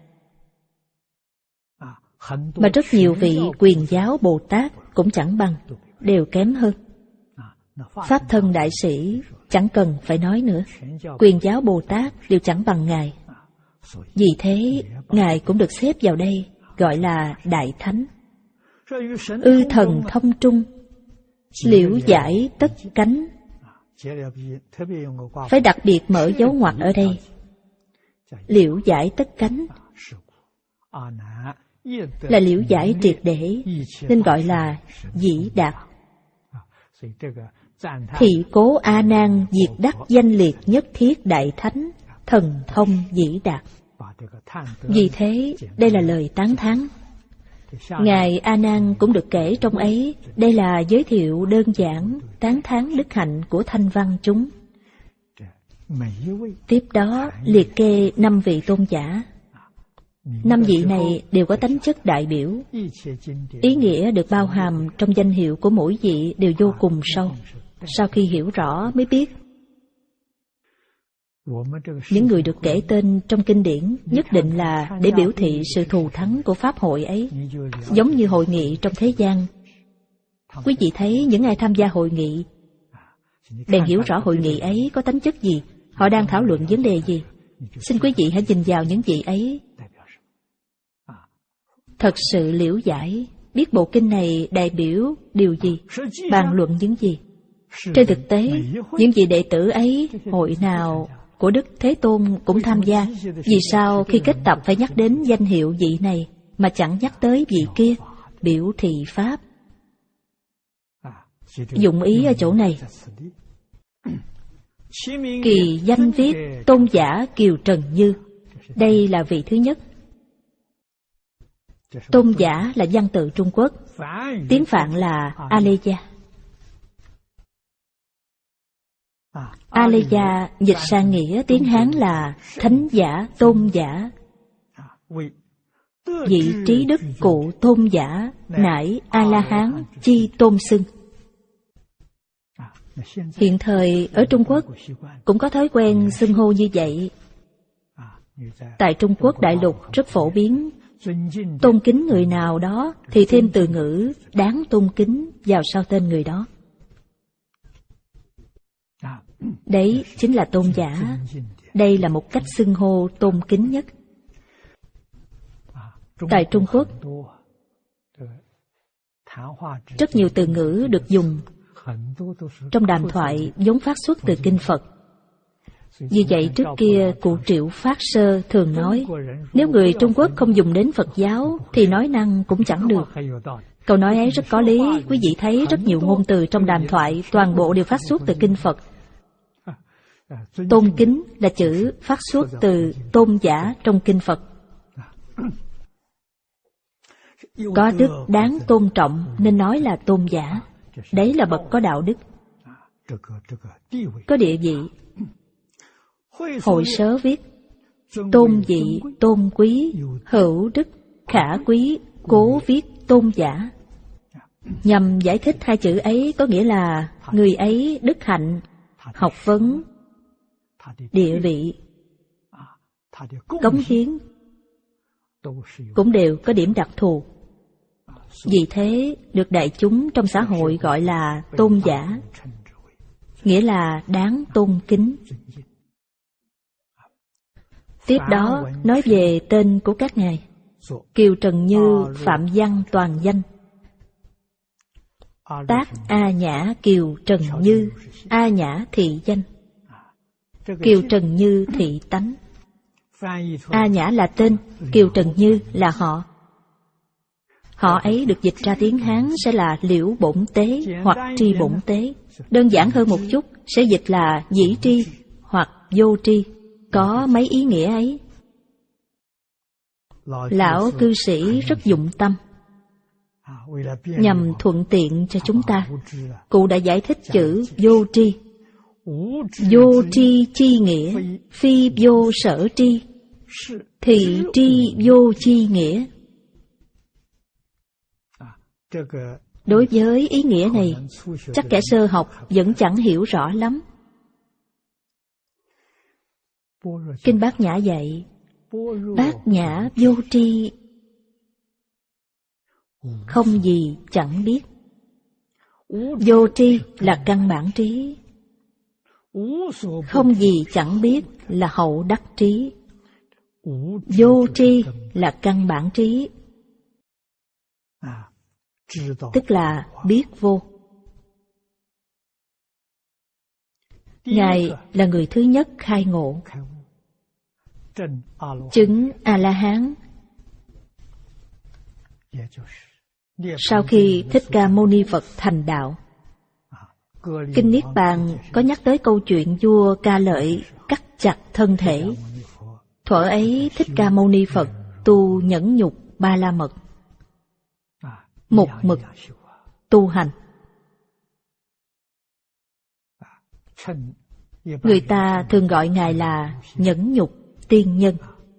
mà rất nhiều vị quyền giáo Bồ Tát cũng chẳng bằng, đều kém hơn. Pháp thân đại sĩ chẳng cần phải nói nữa, quyền giáo Bồ Tát đều chẳng bằng Ngài. Vì thế, Ngài cũng được xếp vào đây, gọi là Đại Thánh. Ư thần thông trung, liễu giải tất cánh. Phải đặc biệt mở dấu ngoặc ở đây. Liễu giải tất cánh là liễu giải triệt để, nên gọi là dĩ đạt. Thị cố A Nan diệt đắc danh liệt nhất thiết đại thánh, thần thông dĩ đạt. Vì thế, đây là lời tán thán. Ngài A Nan cũng được kể trong ấy. Đây là giới thiệu đơn giản tán thán đức hạnh của thanh văn chúng. Tiếp đó liệt kê năm vị tôn giả. Năm vị này đều có tánh chất đại biểu. Ý nghĩa được bao hàm trong danh hiệu của mỗi vị đều vô cùng sâu. Sau khi hiểu rõ mới biết. Những người được kể tên trong kinh điển nhất định là để biểu thị sự thù thắng của pháp hội ấy. Giống như hội nghị trong thế gian. Quý vị thấy những ai tham gia hội nghị, bèn hiểu rõ hội nghị ấy có tánh chất gì, họ đang thảo luận vấn đề gì. Xin quý vị hãy nhìn vào những vị ấy. Thật sự liễu giải, biết bộ kinh này đại biểu điều gì, bàn luận những gì. Trên thực tế, những vị đệ tử ấy, hội nào của Đức Thế Tôn cũng tham gia. Vì sao khi kết tập phải nhắc đến danh hiệu vị này mà chẳng nhắc tới vị kia? Biểu thị pháp. Dụng ý ở chỗ này. Kỳ danh viết tôn giả Kiều Trần Như. Đây là vị thứ nhất. Tôn giả là văn tự Trung Quốc, tiếng Phạn là Aleya. Aleya dịch sang nghĩa tiếng Hán là thánh giả, tôn giả. Vị trí đức cụ tôn giả nải A-la-hán chi tôn xưng. Hiện thời ở Trung Quốc cũng có thói quen xưng hô như vậy. Tại Trung Quốc đại lục rất phổ biến. Tôn kính người nào đó thì thêm từ ngữ đáng tôn kính vào sau tên người đó. Đấy chính là tôn giả. Đây là một cách xưng hô tôn kính nhất. Tại Trung Quốc, rất nhiều từ ngữ được dùng trong đàm thoại vốn phát xuất từ kinh Phật. Vì vậy trước kia cụ Triệu Phát Sơ thường nói, nếu người Trung Quốc không dùng đến Phật giáo thì nói năng cũng chẳng được. Câu nói ấy rất có lý. Quý vị thấy rất nhiều ngôn từ trong đàm thoại toàn bộ đều phát xuất từ kinh Phật. Tôn kính là chữ phát xuất từ tôn giả trong kinh Phật. Có đức đáng tôn trọng nên nói là tôn giả. Đấy là bậc có đạo đức, có địa vị. Hội Sớ viết tôn vị, tôn quý, hữu đức, khả quý, cố viết tôn giả. Nhằm giải thích hai chữ ấy có nghĩa là người ấy đức hạnh, học vấn, địa vị. cống hiến cũng đều có điểm đặc thù. Vì thế được đại chúng trong xã hội gọi là tôn giả, nghĩa là đáng tôn kính. Tiếp đó nói về tên của các ngài: Kiều Trần Như, Phạm Văn toàn danh. Tác A Nhã Kiều Trần Như, A Nhã thị danh, Kiều Trần Như thị tánh. A Nhã là tên, Kiều Trần Như là họ. Họ ấy được dịch ra tiếng Hán sẽ là Liễu Bổn Tế hoặc Tri Bổn Tế. Đơn giản hơn một chút sẽ dịch là Dĩ Tri hoặc Vô Tri. Có mấy ý nghĩa ấy. Lão cư sĩ rất dụng tâm, nhằm thuận tiện cho chúng ta. Cụ đã giải thích chữ vô tri. Vô tri chi nghĩa, phi vô sở tri, thị tri vô chi nghĩa. Đối với ý nghĩa này, chắc kẻ sơ học vẫn chẳng hiểu rõ lắm. Kinh Bát Nhã dạy, Bát Nhã vô tri, không gì chẳng biết. Vô tri là căn bản trí, không gì chẳng biết là hậu đắc trí. Vô tri là căn bản trí, tức là biết vô. Ngài là người thứ nhất khai ngộ, chứng A-la-hán. Sau khi Thích Ca Mâu Ni Phật thành đạo, Kinh Niết Bàn có nhắc tới câu chuyện vua Ca Lợi cắt chặt thân thể. Thuở ấy Thích Ca Mâu Ni Phật tu nhẫn nhục ba la mật, một mực tu hành. Người ta thường gọi Ngài là nhẫn nhục tiên nhân.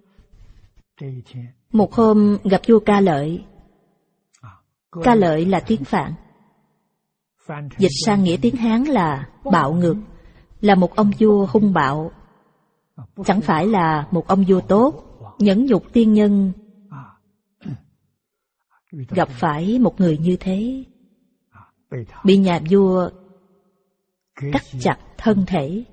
Một hôm gặp vua Ca Lợi. Ca Lợi là tiếng Phạn, dịch sang nghĩa tiếng Hán là bạo ngược, là một ông vua hung bạo, chẳng phải là một ông vua tốt. Nhẫn nhục tiên nhân gặp phải một người như thế, bị nhà vua cắt chặt thân thể.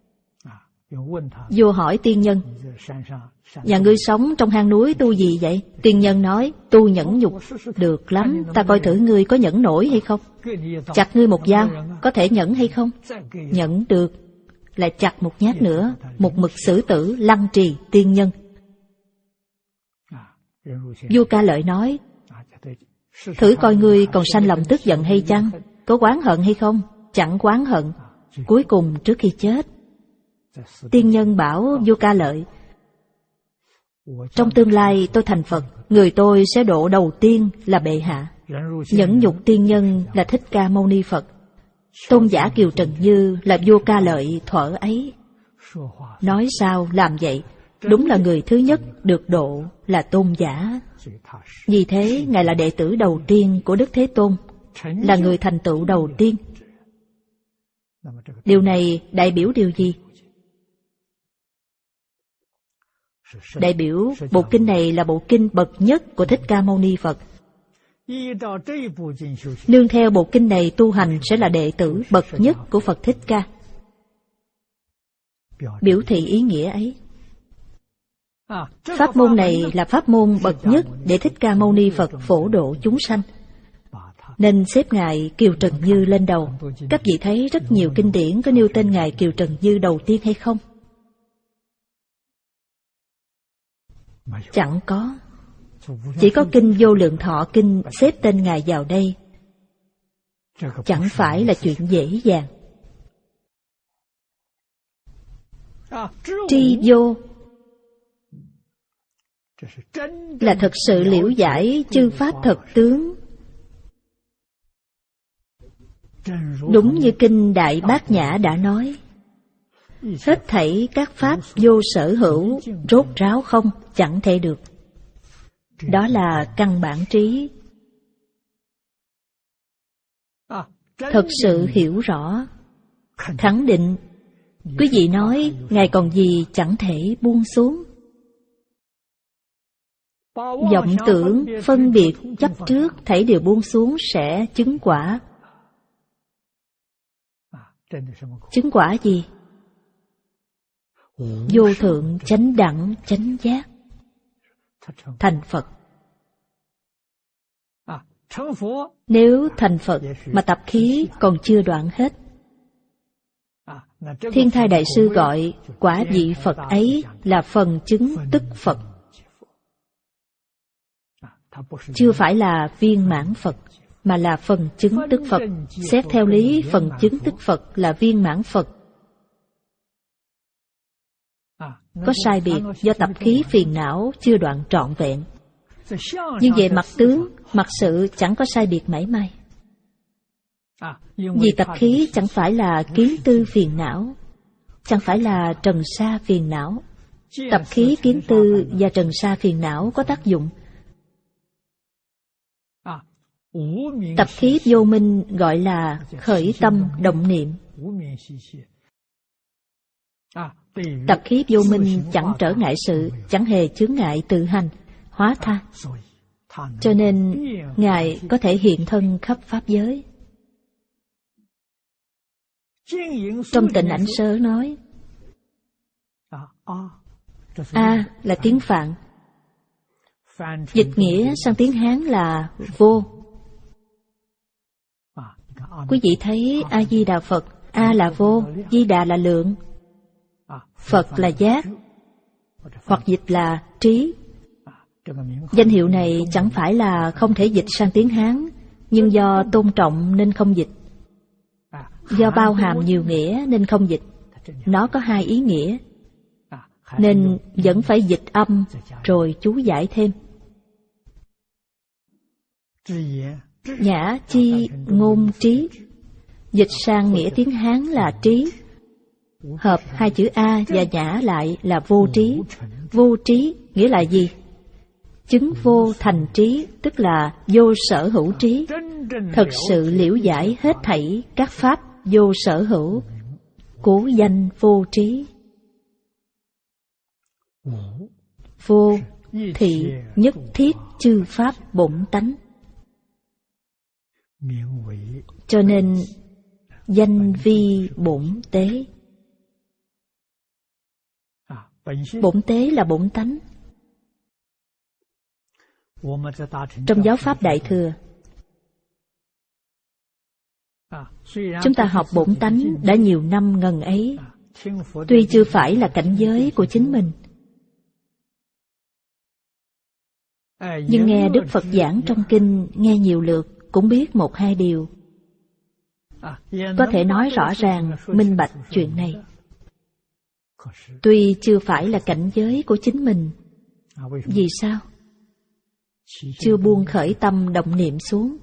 Vua hỏi tiên nhân: Nhà ngươi sống trong hang núi tu gì vậy? Tiên nhân nói: Tu nhẫn nhục. Được lắm, ta coi thử ngươi có nhẫn nổi hay không. Chặt ngươi một dao, có thể nhẫn hay không? Nhẫn được. Lại chặt một nhát nữa, một mực xử tử lăng trì tiên nhân. Vua Ca Lợi nói: Thử coi ngươi còn sanh lòng tức giận hay chăng? Có oán hận hay không? Chẳng oán hận. Cuối cùng trước khi chết, tiên nhân bảo vua Ca Lợi: Trong tương lai tôi thành Phật, người tôi sẽ độ đầu tiên là bệ hạ. Nhẫn nhục tiên nhân là Thích Ca Mâu Ni Phật, tôn giả Kiều Trần Như là vua Ca Lợi thuở ấy. Nói sao làm vậy, đúng là người thứ nhất được độ là tôn giả. Vì thế Ngài là đệ tử đầu tiên của Đức Thế Tôn, là người thành tựu đầu tiên. Điều này đại biểu điều gì? Đại biểu bộ kinh này là bộ kinh bậc nhất của Thích Ca Mâu Ni Phật. Nương theo bộ kinh này tu hành sẽ là đệ tử bậc nhất của Phật Thích Ca. Biểu thị ý nghĩa ấy. Pháp môn này là pháp môn bậc nhất để Thích Ca Mâu Ni Phật phổ độ chúng sanh, nên xếp Ngài Kiều Trần Như lên đầu. Các vị thấy rất nhiều kinh điển có nêu tên Ngài Kiều Trần Như đầu tiên hay không? Chẳng có. Chỉ có kinh Vô Lượng Thọ Kinh xếp tên Ngài vào đây. Chẳng phải là chuyện dễ dàng. Tri vô là thật sự liễu giải chư pháp thật tướng. Đúng như kinh Đại Bát Nhã đã nói, hết thảy các pháp vô sở hữu, rốt ráo không, chẳng thể được. Đó là căn bản trí. Thật sự hiểu rõ, khẳng định, quý vị nói Ngài còn gì chẳng thể buông xuống. vọng tưởng, phân biệt, chấp trước thảy đều buông xuống sẽ chứng quả. Chứng quả gì? Vô thượng chánh đẳng chánh giác, thành Phật. Nếu thành Phật mà tập khí còn chưa đoạn hết, Thiên Thai Đại Sư gọi quả vị Phật ấy là phần chứng tức Phật, chưa phải là viên mãn Phật, mà là phần chứng tức Phật. Xét theo lý, phần chứng tức Phật là viên mãn Phật. Có sai biệt do tập khí phiền não chưa đoạn trọn vẹn. Nhưng về mặt tướng, mặt sự chẳng có sai biệt mảy may. Vì tập khí chẳng phải là kiến tư phiền não, chẳng phải là trần sa phiền não. Tập khí, kiến tư và trần sa phiền não có tác dụng. Tập khí vô minh gọi là khởi tâm động niệm. Tập khí vô minh chẳng trở ngại sự, chẳng hề chướng ngại tự hành, hóa tha. Cho nên Ngài có thể hiện thân khắp pháp giới. Trong Tịnh Ảnh Sớ nói, A là tiếng Phạn, dịch nghĩa sang tiếng Hán là vô. Quý vị thấy A-di-đà Phật, A là vô, Di-đà là lượng, Phật là giác, hoặc dịch là trí. Danh hiệu này chẳng phải là không thể dịch sang tiếng Hán, nhưng do tôn trọng nên không dịch. Do bao hàm nhiều nghĩa nên không dịch. Nó có hai ý nghĩa, nên vẫn phải dịch âm rồi chú giải thêm. Nhã chi ngôn trí, dịch sang nghĩa tiếng Hán là trí. Hợp hai chữ A và nhã lại là vô trí. Vô trí nghĩa là gì? Chứng vô thành trí, tức là vô sở hữu trí. Thật sự liễu giải hết thảy các pháp vô sở hữu, cố danh vô trí. Vô thì nhất thiết chư pháp bổn tánh, cho nên danh vi bổn tế. Bổn tế là bổn tánh. Trong giáo pháp Đại Thừa, chúng ta học bổn tánh đã nhiều năm ngần ấy, tuy chưa phải là cảnh giới của chính mình, nhưng nghe Đức Phật giảng trong kinh, nghe nhiều lượt cũng biết một hai điều, có thể nói rõ ràng, minh bạch chuyện này. Tuy chưa phải là cảnh giới của chính mình. Vì sao? Chưa buông khởi tâm động niệm xuống.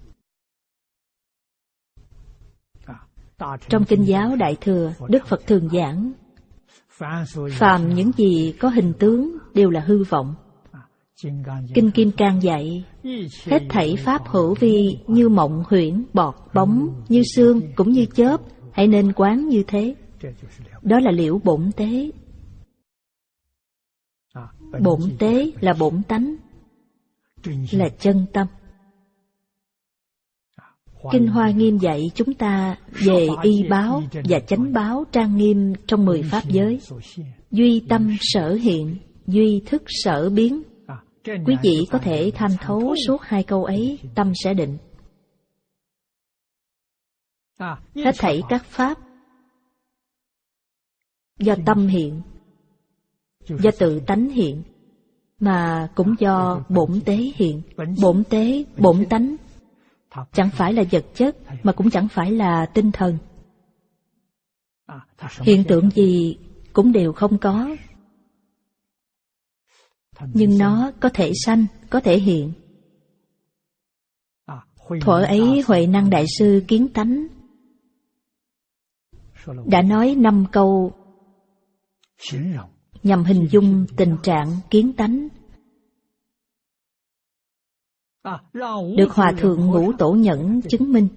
Trong Kinh giáo Đại Thừa, Đức Phật thường giảng, phàm những gì có hình tướng đều là hư vọng. Kinh Kim Cang dạy, hết thảy pháp hữu vi như mộng huyễn, bọt, bóng, như sương, cũng như chớp, hãy nên quán như thế. Đó là liễu bổn tế. Bổn tế là bổn tánh, là chân tâm. Kinh Hoa Nghiêm dạy chúng ta về y báo và chánh báo trang nghiêm trong mười pháp giới. Duy tâm sở hiện, duy thức sở biến. Quý vị có thể tham thấu suốt hai câu ấy, tâm sẽ định. Hết thảy các pháp do tâm hiện, do tự tánh hiện, mà cũng do bổn tế hiện. Bổn tế, bổn tánh chẳng phải là vật chất, mà cũng chẳng phải là tinh thần. Hiện tượng gì cũng đều không có, nhưng nó có thể sanh, có thể hiện. Thuở ấy Huệ Năng Đại Sư kiến tánh đã nói năm câu nhằm hình dung tình trạng kiến tánh, được Hòa Thượng Ngũ Tổ Nhẫn chứng minh.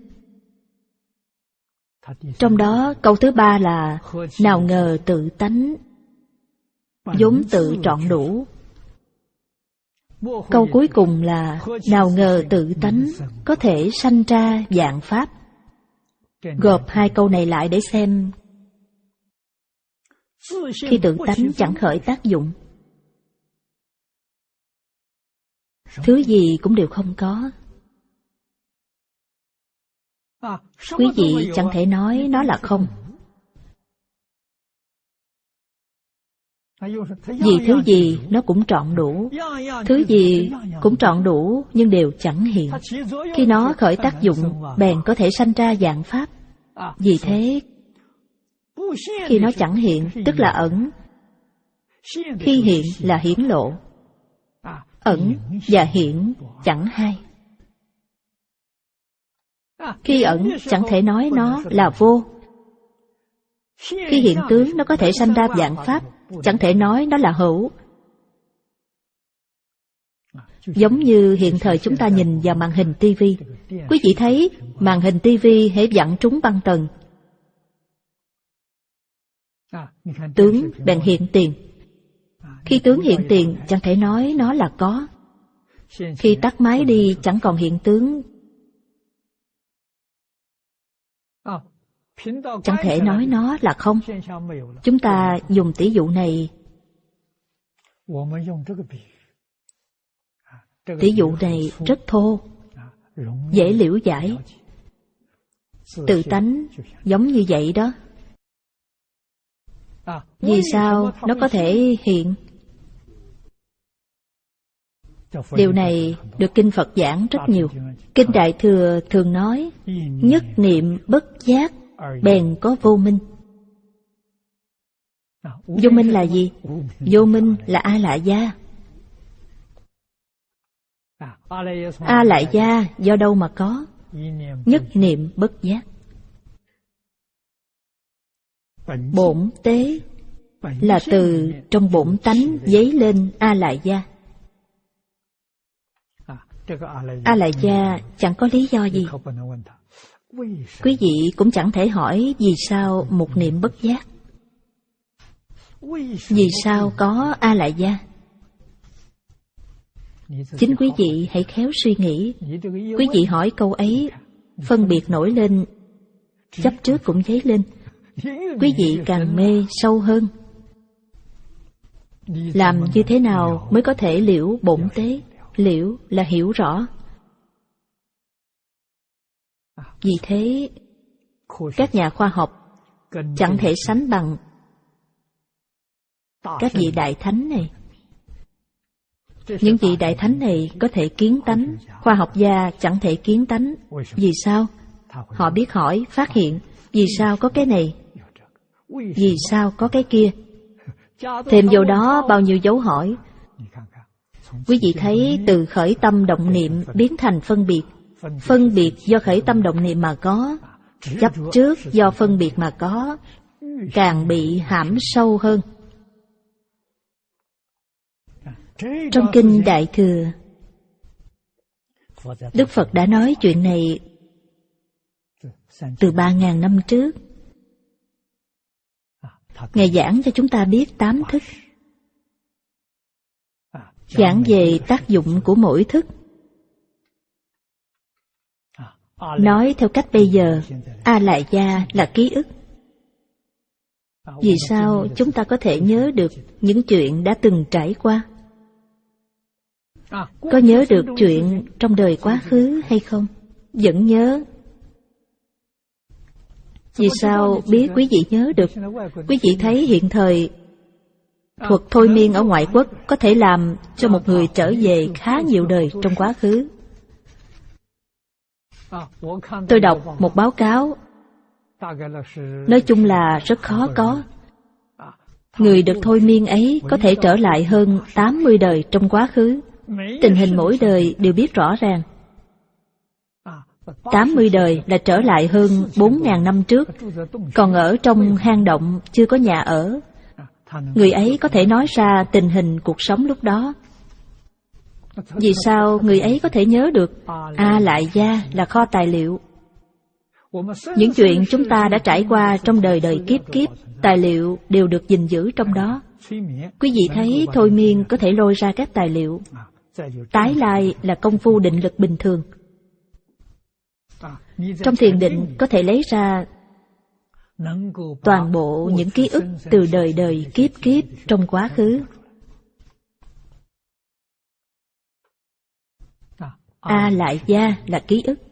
Trong đó câu thứ ba là nào ngờ tự tánh vốn tự trọn đủ, Câu cuối cùng là nào ngờ tự tánh có thể sanh ra vạn pháp. Gộp hai câu này lại để xem. Khi tự tánh chẳng khởi tác dụng, thứ gì cũng đều không có. Quý vị chẳng thể nói nó là không. Vì thứ gì nó cũng trọn đủ, thứ gì cũng trọn đủ nhưng đều chẳng hiện. Khi nó khởi tác dụng, bèn có thể sanh ra vạn pháp. Vì thế, khi nó chẳng hiện, tức là ẩn. Khi hiện là hiển lộ. Ẩn và hiển chẳng hai. Khi ẩn chẳng thể nói nó là vô. Khi hiện tướng nó có thể sanh ra vạn pháp, chẳng thể nói nó là hữu. Giống như hiện thời chúng ta nhìn vào màn hình tivi. Quý vị thấy màn hình tivi hễ vặn trúng băng tần, tướng bèn hiện tiền. Khi tướng hiện tiền chẳng thể nói nó là có. Khi tắt máy đi chẳng còn hiện tướng, chẳng thể nói nó là không. Chúng ta dùng tỷ dụ này. Tỷ dụ này rất thô, dễ liễu giải. Tự tánh giống như vậy đó. Vì sao nó có thể hiện? Điều này được Kinh Phật giảng rất nhiều. Kinh Đại Thừa thường nói, nhất niệm bất giác, bèn có vô minh. Vô minh là gì? Vô minh là A Lại Gia. A Lại Gia do đâu mà có? Nhất niệm bất giác. Bổn tế là từ trong bổn tánh dấy lên A Lại Gia. A Lại Gia chẳng có lý do gì. Quý vị cũng chẳng thể hỏi vì sao một niệm bất giác. Vì sao có A Lại Gia? Chính quý vị hãy khéo suy nghĩ. Quý vị hỏi câu ấy, phân biệt nổi lên, chấp trước cũng dấy lên. Quý vị càng mê sâu hơn. Làm như thế nào mới có thể liễu bổn tế? Liễu là hiểu rõ. Vì thế, các nhà khoa học chẳng thể sánh bằng các vị đại thánh này. Những vị đại thánh này có thể kiến tánh, khoa học gia chẳng thể kiến tánh. Vì sao? Họ biết hỏi, phát hiện, vì sao có cái này? Vì sao có cái kia? Thêm vào đó bao nhiêu dấu hỏi. Quý vị thấy từ khởi tâm động niệm biến thành phân biệt. Phân biệt do khởi tâm động niệm mà có, chấp trước do phân biệt mà có, càng bị hãm sâu hơn. Trong Kinh Đại Thừa, Đức Phật đã nói chuyện này từ ba ngàn năm trước. Ngài giảng cho chúng ta biết tám thức, giảng về tác dụng của mỗi thức. Nói theo cách bây giờ, A Lại Gia là ký ức. Vì sao chúng ta có thể nhớ được những chuyện đã từng trải qua? Có nhớ được chuyện trong đời quá khứ hay không? Vẫn nhớ. Vì sao biết quý vị nhớ được? Quý vị thấy hiện thời thuật thôi miên ở ngoại quốc có thể làm cho một người trở về khá nhiều đời trong quá khứ. Tôi đọc một báo cáo, nói chung là rất khó có. Người được thôi miên ấy có thể trở lại hơn tám mươi đời trong quá khứ. Tình hình mỗi đời đều biết rõ ràng. tám mươi đời là trở lại hơn bốn ngàn năm trước, còn ở trong hang động chưa có nhà ở. Người ấy có thể nói ra tình hình cuộc sống lúc đó. Vì sao người ấy có thể nhớ được? A Lại Gia là kho tài liệu. Những chuyện chúng ta đã trải qua trong đời đời kiếp kiếp, tài liệu đều được gìn giữ trong đó. Quý vị thấy thôi miên có thể lôi ra các tài liệu. Tái lai là công phu định lực bình thường. Trong thiền định có thể lấy ra toàn bộ những ký ức từ đời đời kiếp kiếp trong quá khứ. A lại gia là ký ức,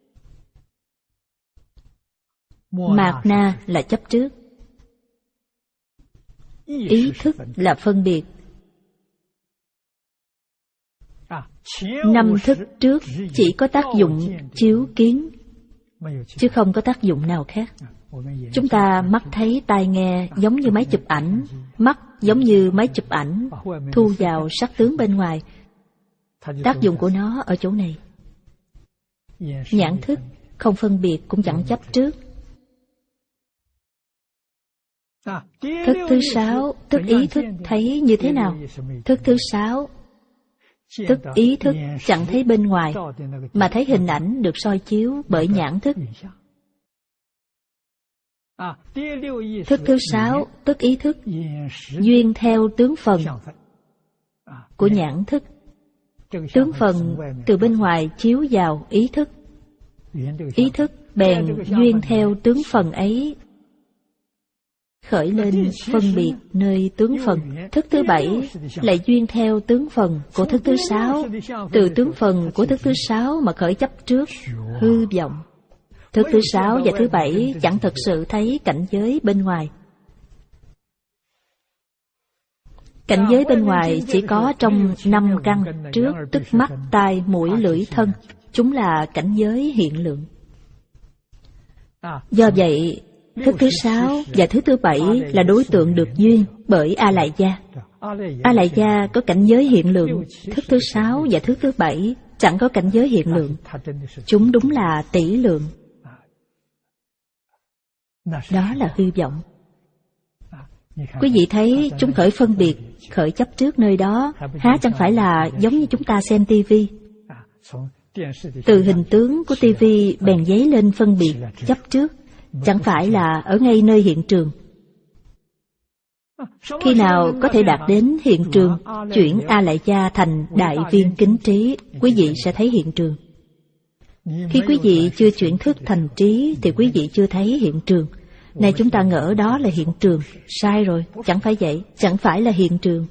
mạt na là chấp trước, ý thức là phân biệt. Năm thức trước chỉ có tác dụng chiếu kiến, chứ không có tác dụng nào khác. Chúng ta mắt thấy tai nghe giống như máy chụp ảnh, mắt giống như máy chụp ảnh thu vào sắc tướng bên ngoài. Tác dụng của nó ở chỗ này. Nhãn thức không phân biệt cũng chẳng chấp trước. Thức thứ sáu, tức ý thức thấy như thế nào? Thức thứ sáu, tức ý thức chẳng thấy bên ngoài, mà thấy hình ảnh được soi chiếu bởi nhãn thức. Thức thứ sáu, tức ý thức duyên theo tướng phần của nhãn thức. Tướng phần từ bên ngoài chiếu vào ý thức, ý thức bèn duyên theo tướng phần ấy khởi lên phân biệt nơi tướng phần. Thức thứ bảy lại duyên theo tướng phần của thức thứ sáu, từ tướng phần của thức thứ sáu mà khởi chấp trước, hư vọng. Thức thứ sáu và thứ bảy chẳng thực sự thấy cảnh giới bên ngoài. Cảnh giới bên ngoài chỉ có trong năm căn trước, tức mắt, tai, mũi, lưỡi, thân. Chúng là cảnh giới hiện lượng. Do vậy, thức thứ sáu và thứ thứ bảy là đối tượng được duyên bởi A Lại Gia. A Lại Gia có cảnh giới hiện lượng, thức thứ sáu và thức thứ bảy chẳng có cảnh giới hiện lượng. Chúng đúng là tỷ lượng. Đó là hư vọng. Quý vị thấy chúng khởi phân biệt, khởi chấp trước nơi đó, há chẳng phải là giống như chúng ta xem tivi. Từ hình tướng của tivi bèn dấy lên phân biệt, chấp trước, chẳng phải là ở ngay nơi hiện trường. Khi nào có thể đạt đến hiện trường, chuyển A Lại Gia thành đại viên kính trí, quý vị sẽ thấy hiện trường. Khi quý vị chưa chuyển thức thành trí thì quý vị chưa thấy hiện trường. Này chúng ta ngỡ đó là hiện trường, sai rồi, chẳng phải vậy, chẳng phải là hiện trường.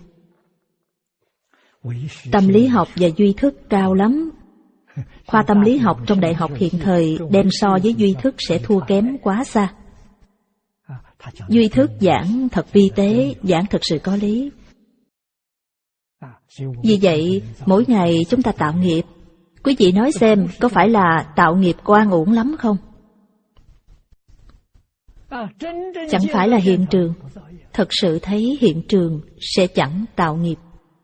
Tâm lý học và duy thức cao lắm. Khoa tâm lý học trong đại học hiện thời đem so với duy thức sẽ thua kém quá xa. Duy thức giảng thật vi tế, giảng thật sự có lý. Vì vậy, mỗi ngày chúng ta tạo nghiệp. Quý vị nói xem, có phải là tạo nghiệp oan uổng lắm không? Chẳng phải là hiện trường. Thật sự thấy hiện trường sẽ chẳng tạo nghiệp.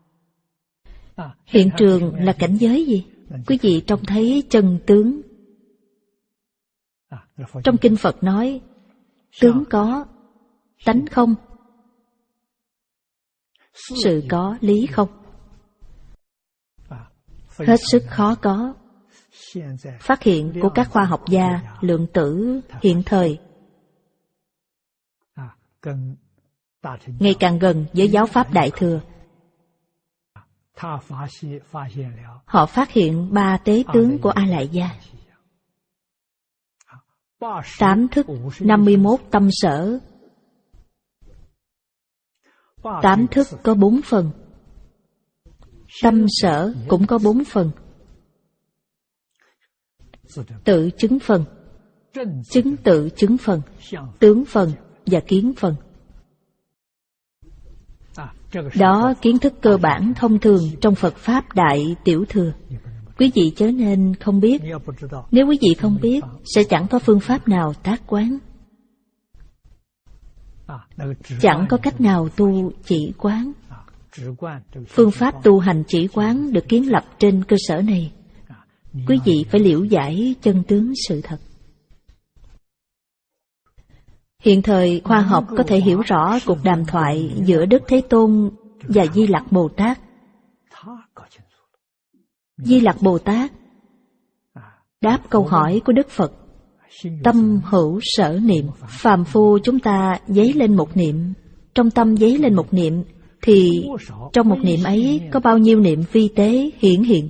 Hiện trường là cảnh giới gì? Quý vị trông thấy chân tướng. Trong Kinh Phật nói, tướng có, tánh không, sự có, lý không. Hết sức khó có. Phát hiện của các khoa học gia, lượng tử hiện thời ngày càng gần với giáo pháp Đại Thừa. Họ phát hiện ba tế tướng của A Lại Gia, tám thức, năm mươi mốt tâm sở. Tám thức có bốn phần, tâm sở cũng có bốn phần. Tự chứng phần, chứng tự chứng phần, tướng phần và kiến phần. Đó kiến thức cơ bản thông thường trong Phật Pháp Đại Tiểu Thừa. Quý vị chớ nên không biết. Nếu quý vị không biết, sẽ chẳng có phương pháp nào tác quán. Chẳng có cách nào tu chỉ quán. Phương pháp tu hành chỉ quán được kiến lập trên cơ sở này. Quý vị phải liễu giải chân tướng sự thật. Hiện thời khoa học có thể hiểu rõ cuộc đàm thoại giữa Đức Thế Tôn và Di Lặc Bồ Tát. Di Lặc Bồ Tát đáp câu hỏi của Đức Phật: tâm hữu sở niệm. Phàm phu chúng ta dấy lên một niệm, trong tâm dấy lên một niệm, thì trong một niệm ấy có bao nhiêu niệm vi tế hiển hiện.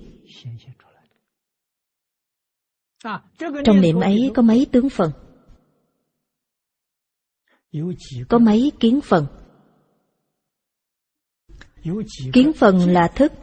Trong niệm ấy có mấy tướng phần, có mấy kiến phần. Kiến phần là thức,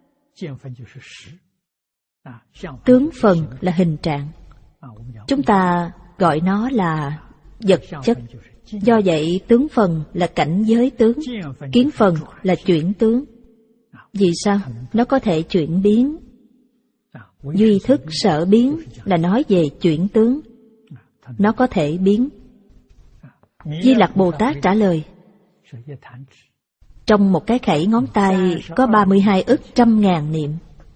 tướng phần là hình trạng. Chúng ta gọi nó là vật chất. Do vậy tướng phần là cảnh giới tướng, kiến phần là chuyển tướng. Vì sao? Nó có thể chuyển biến. Duy thức sở biến là nói về chuyển tướng. Nó có thể biến. Di Lặc Bồ Tát trả lời, trong một cái khẩy ngón tay có ba mươi hai ức trăm ngàn niệm.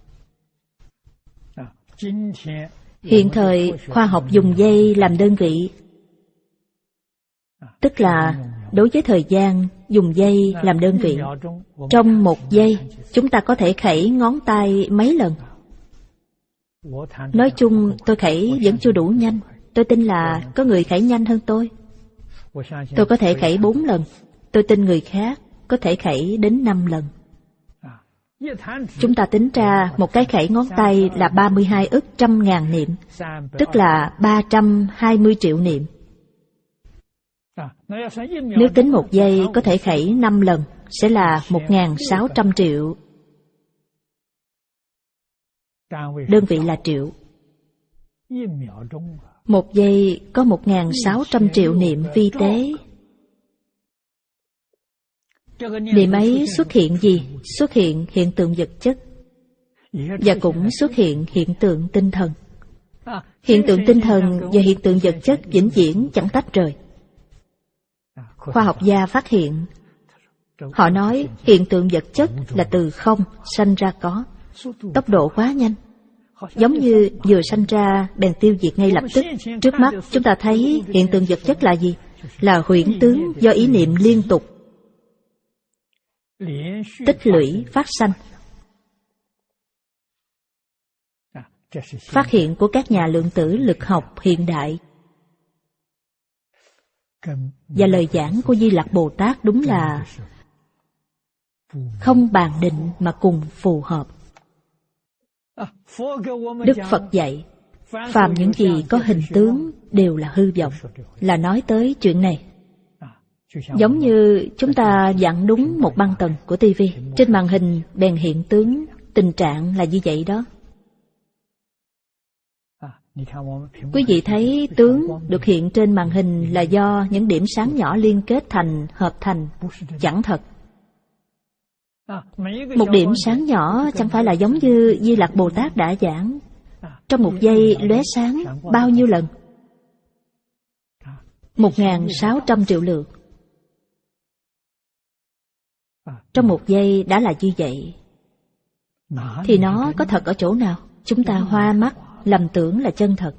Hiện thời khoa học dùng giây làm đơn vị, tức là đối với thời gian dùng giây làm đơn vị. Trong một giây chúng ta có thể khẩy ngón tay mấy lần. Nói chung tôi khẩy vẫn chưa đủ nhanh. Tôi tin là có người khẩy nhanh hơn tôi. Tôi có thể khẩy bốn lần. Tôi tin người khác có thể khẩy đến năm lần. Chúng ta tính ra một cái khẩy ngón tay là ba mươi hai ức trăm ngàn niệm, tức là ba trăm hai mươi triệu niệm. Nếu tính một giây có thể khẩy năm lần, sẽ là một nghìn sáu trăm triệu. Đơn vị là triệu. Một giây có một nghìn sáu trăm triệu niệm vi tế. Niệm ấy xuất hiện gì? Xuất hiện hiện tượng vật chất, và cũng xuất hiện hiện tượng tinh thần. Hiện tượng tinh thần và hiện tượng vật chất vĩnh viễn chẳng tách rời. Khoa học gia phát hiện, họ nói hiện tượng vật chất là từ không sanh ra có. Tốc độ quá nhanh, giống như vừa sanh ra bèn tiêu diệt ngay lập tức. Trước mắt chúng ta thấy hiện tượng vật chất là gì? Là huyễn tướng do ý niệm liên tục tích lũy phát sanh. Phát hiện của các nhà lượng tử lực học hiện đại và lời giảng của Di Lặc Bồ Tát đúng là không bàn định mà cùng phù hợp. Đức Phật dạy, phàm những gì có hình tướng đều là hư vọng, là nói tới chuyện này. Giống như chúng ta dặn đúng một băng tần của tivi, trên màn hình bèn hiện tướng, tình trạng là như vậy đó. Quý vị thấy tướng được hiện trên màn hình là do những điểm sáng nhỏ liên kết thành, hợp thành, chẳng thật. Một điểm sáng nhỏ chẳng phải là giống như Di Lặc Bồ Tát đã giảng. Trong một giây lóe sáng bao nhiêu lần? Một nghìn sáu trăm triệu lượt. Trong một giây đã là như vậy. Thì nó có thật ở chỗ nào? Chúng ta hoa mắt, lầm tưởng là chân thật,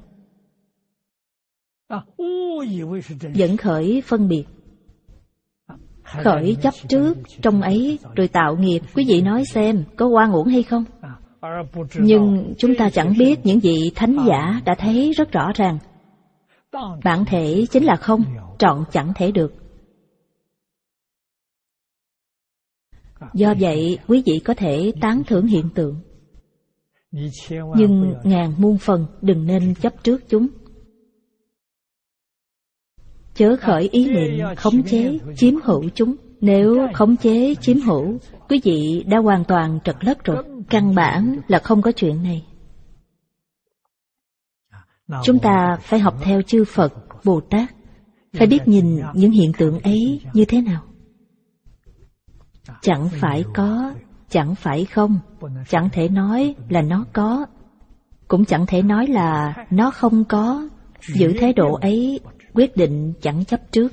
vẫn khởi phân biệt, khởi chấp trước trong ấy rồi tạo nghiệp. Quý vị nói xem có oan uổng hay không? Nhưng chúng ta chẳng biết những vị thánh giả đã thấy rất rõ ràng, bản thể chính là không, trọn chẳng thể được. Do vậy quý vị có thể tán thưởng hiện tượng, nhưng ngàn muôn phần đừng nên chấp trước chúng. Chớ khởi ý niệm khống chế, chiếm hữu chúng. Nếu khống chế, chiếm hữu, quý vị đã hoàn toàn trật lất rồi. Căn bản là không có chuyện này. Chúng ta phải học theo chư Phật, Bồ Tát, phải biết nhìn những hiện tượng ấy như thế nào. Chẳng phải có, chẳng phải không, chẳng thể nói là nó có, cũng chẳng thể nói là nó không có. Giữ thái độ ấy, quyết định chẳng chấp trước.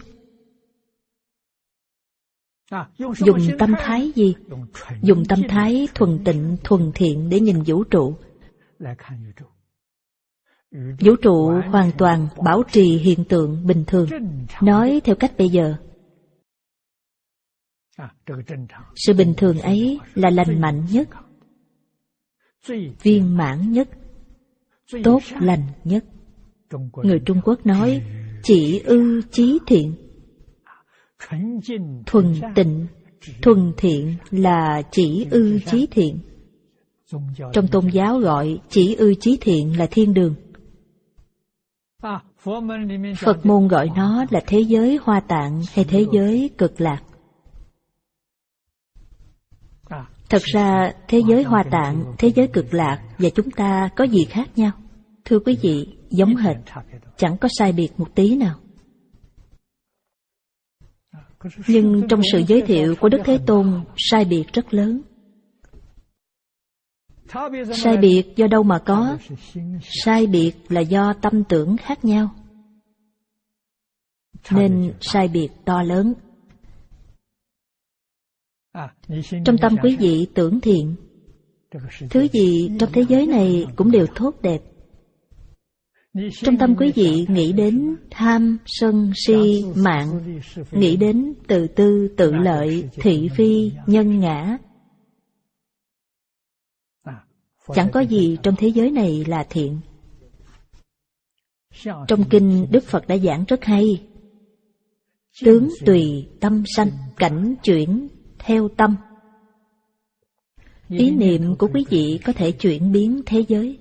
Dùng tâm thái gì? Dùng tâm thái thuần tịnh, thuần thiện để nhìn vũ trụ. Vũ trụ hoàn toàn bảo trì hiện tượng bình thường. Nói theo cách bây giờ, sự bình thường ấy là lành mạnh nhất, viên mãn nhất, tốt lành nhất. Người Trung Quốc nói chỉ ư chí thiện, thuần tịnh, thuần thiện là chỉ ư chí thiện. Trong tôn giáo gọi chỉ ư chí thiện là thiên đường. Phật môn gọi nó là thế giới Hoa Tạng hay thế giới Cực Lạc. Thật ra thế giới Hoa Tạng, thế giới Cực Lạc và chúng ta có gì khác nhau? Thưa quý vị, giống hệt, chẳng có sai biệt một tí nào. Nhưng trong sự giới thiệu của Đức Thế Tôn, sai biệt rất lớn. Sai biệt do đâu mà có? Sai biệt là do tâm tưởng khác nhau, nên sai biệt to lớn. Trong tâm quý vị tưởng thiện, thứ gì trong thế giới này cũng đều tốt đẹp. Trong tâm quý vị nghĩ đến tham, sân, si, mạng, nghĩ đến tự tư, tự lợi, thị phi, nhân ngã. Chẳng có gì trong thế giới này là thiện. Trong kinh Đức Phật đã giảng rất hay. Tướng tùy tâm sanh, cảnh chuyển theo tâm. Ý niệm của quý vị có thể chuyển biến thế giới.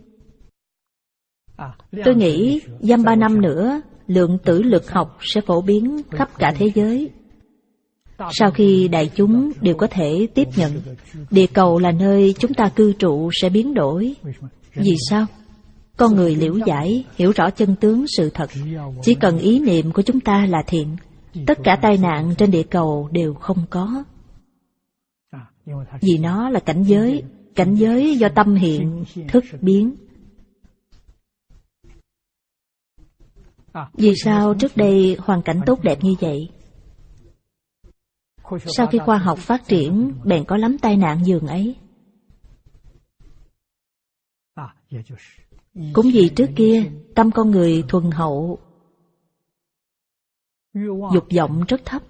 Tôi nghĩ dăm ba năm nữa, lượng tử lực học sẽ phổ biến khắp cả thế giới. Sau khi đại chúng đều có thể tiếp nhận, địa cầu là nơi chúng ta cư trụ sẽ biến đổi. Vì sao? Con người liễu giải, hiểu rõ chân tướng sự thật. Chỉ cần ý niệm của chúng ta là thiện, tất cả tai nạn trên địa cầu đều không có. Vì nó là cảnh giới, cảnh giới do tâm hiện, thức biến. Vì sao trước đây hoàn cảnh tốt đẹp như vậy? Sau khi khoa học phát triển, bèn có lắm tai nạn giường ấy. Cũng vì trước kia, tâm con người thuần hậu, dục vọng rất thấp.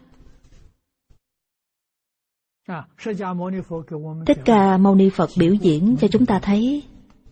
Thích Ca Mâu Ni Phật biểu diễn cho chúng ta thấy,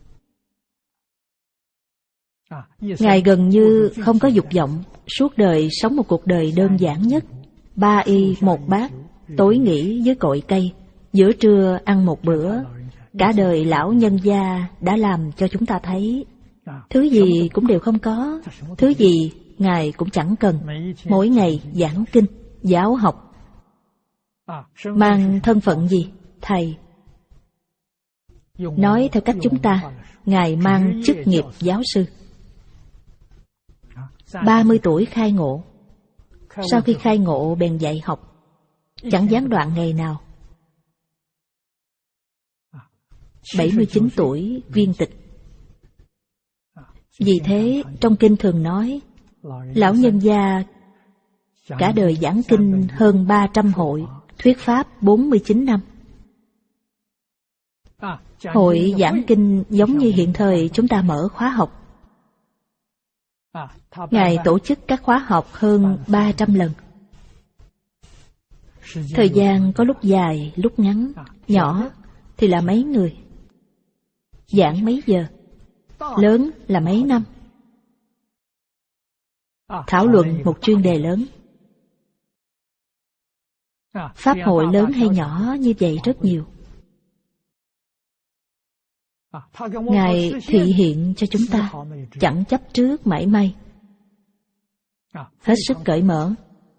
Ngài gần như không có dục vọng, suốt đời sống một cuộc đời đơn giản nhất. Ba y một bát, tối nghỉ dưới cội cây, giữa trưa ăn một bữa. Cả đời lão nhân gia đã làm cho chúng ta thấy, thứ gì cũng đều không có, thứ gì Ngài cũng chẳng cần. Mỗi ngày giảng kinh, giáo học. Mang thân phận gì? Thầy. Nói theo cách chúng ta, Ngài mang chức nghiệp giáo sư. Ba mươi tuổi khai ngộ. Sau khi khai ngộ bèn dạy học, chẳng gián đoạn ngày nào. Bảy mươi chín tuổi viên tịch. Vì thế trong kinh thường nói, lão nhân gia cả đời giảng kinh hơn ba trăm hội, thuyết pháp bốn mươi chín năm. Hội giảng kinh giống như hiện thời chúng ta mở khóa học. Ngài tổ chức các khóa học hơn ba trăm lần. Thời gian có lúc dài, lúc ngắn, nhỏ thì là mấy người, giảng mấy giờ, lớn là mấy năm, thảo luận một chuyên đề lớn. Pháp hội lớn hay nhỏ như vậy rất nhiều. Ngài thị hiện cho chúng ta, chẳng chấp trước mảy may, hết sức cởi mở.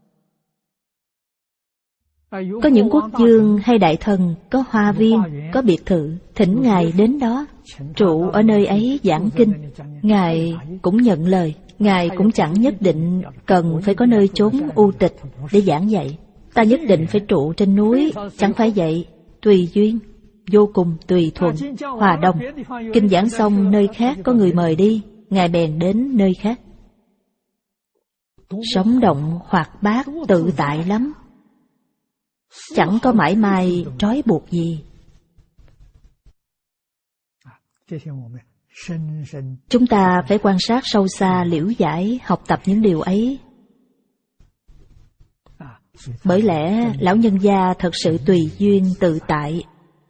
Có những quốc vương hay đại thần có hoa viên, có biệt thự, thỉnh Ngài đến đó, trụ ở nơi ấy giảng kinh. Ngài cũng nhận lời. Ngài cũng chẳng nhất định cần phải có nơi chốn u tịch để giảng dạy. Ta nhất định phải trụ trên núi, chẳng phải vậy. Tùy duyên, vô cùng tùy thuận, hòa đồng. Kinh giảng xong nơi khác có người mời đi, Ngài bèn đến nơi khác. Sống động, hoạt bát, tự tại lắm, chẳng có mãi may trói buộc gì. Chúng ta phải quan sát sâu xa, liễu giải, học tập những điều ấy. Bởi lẽ lão nhân gia thật sự tùy duyên tự tại,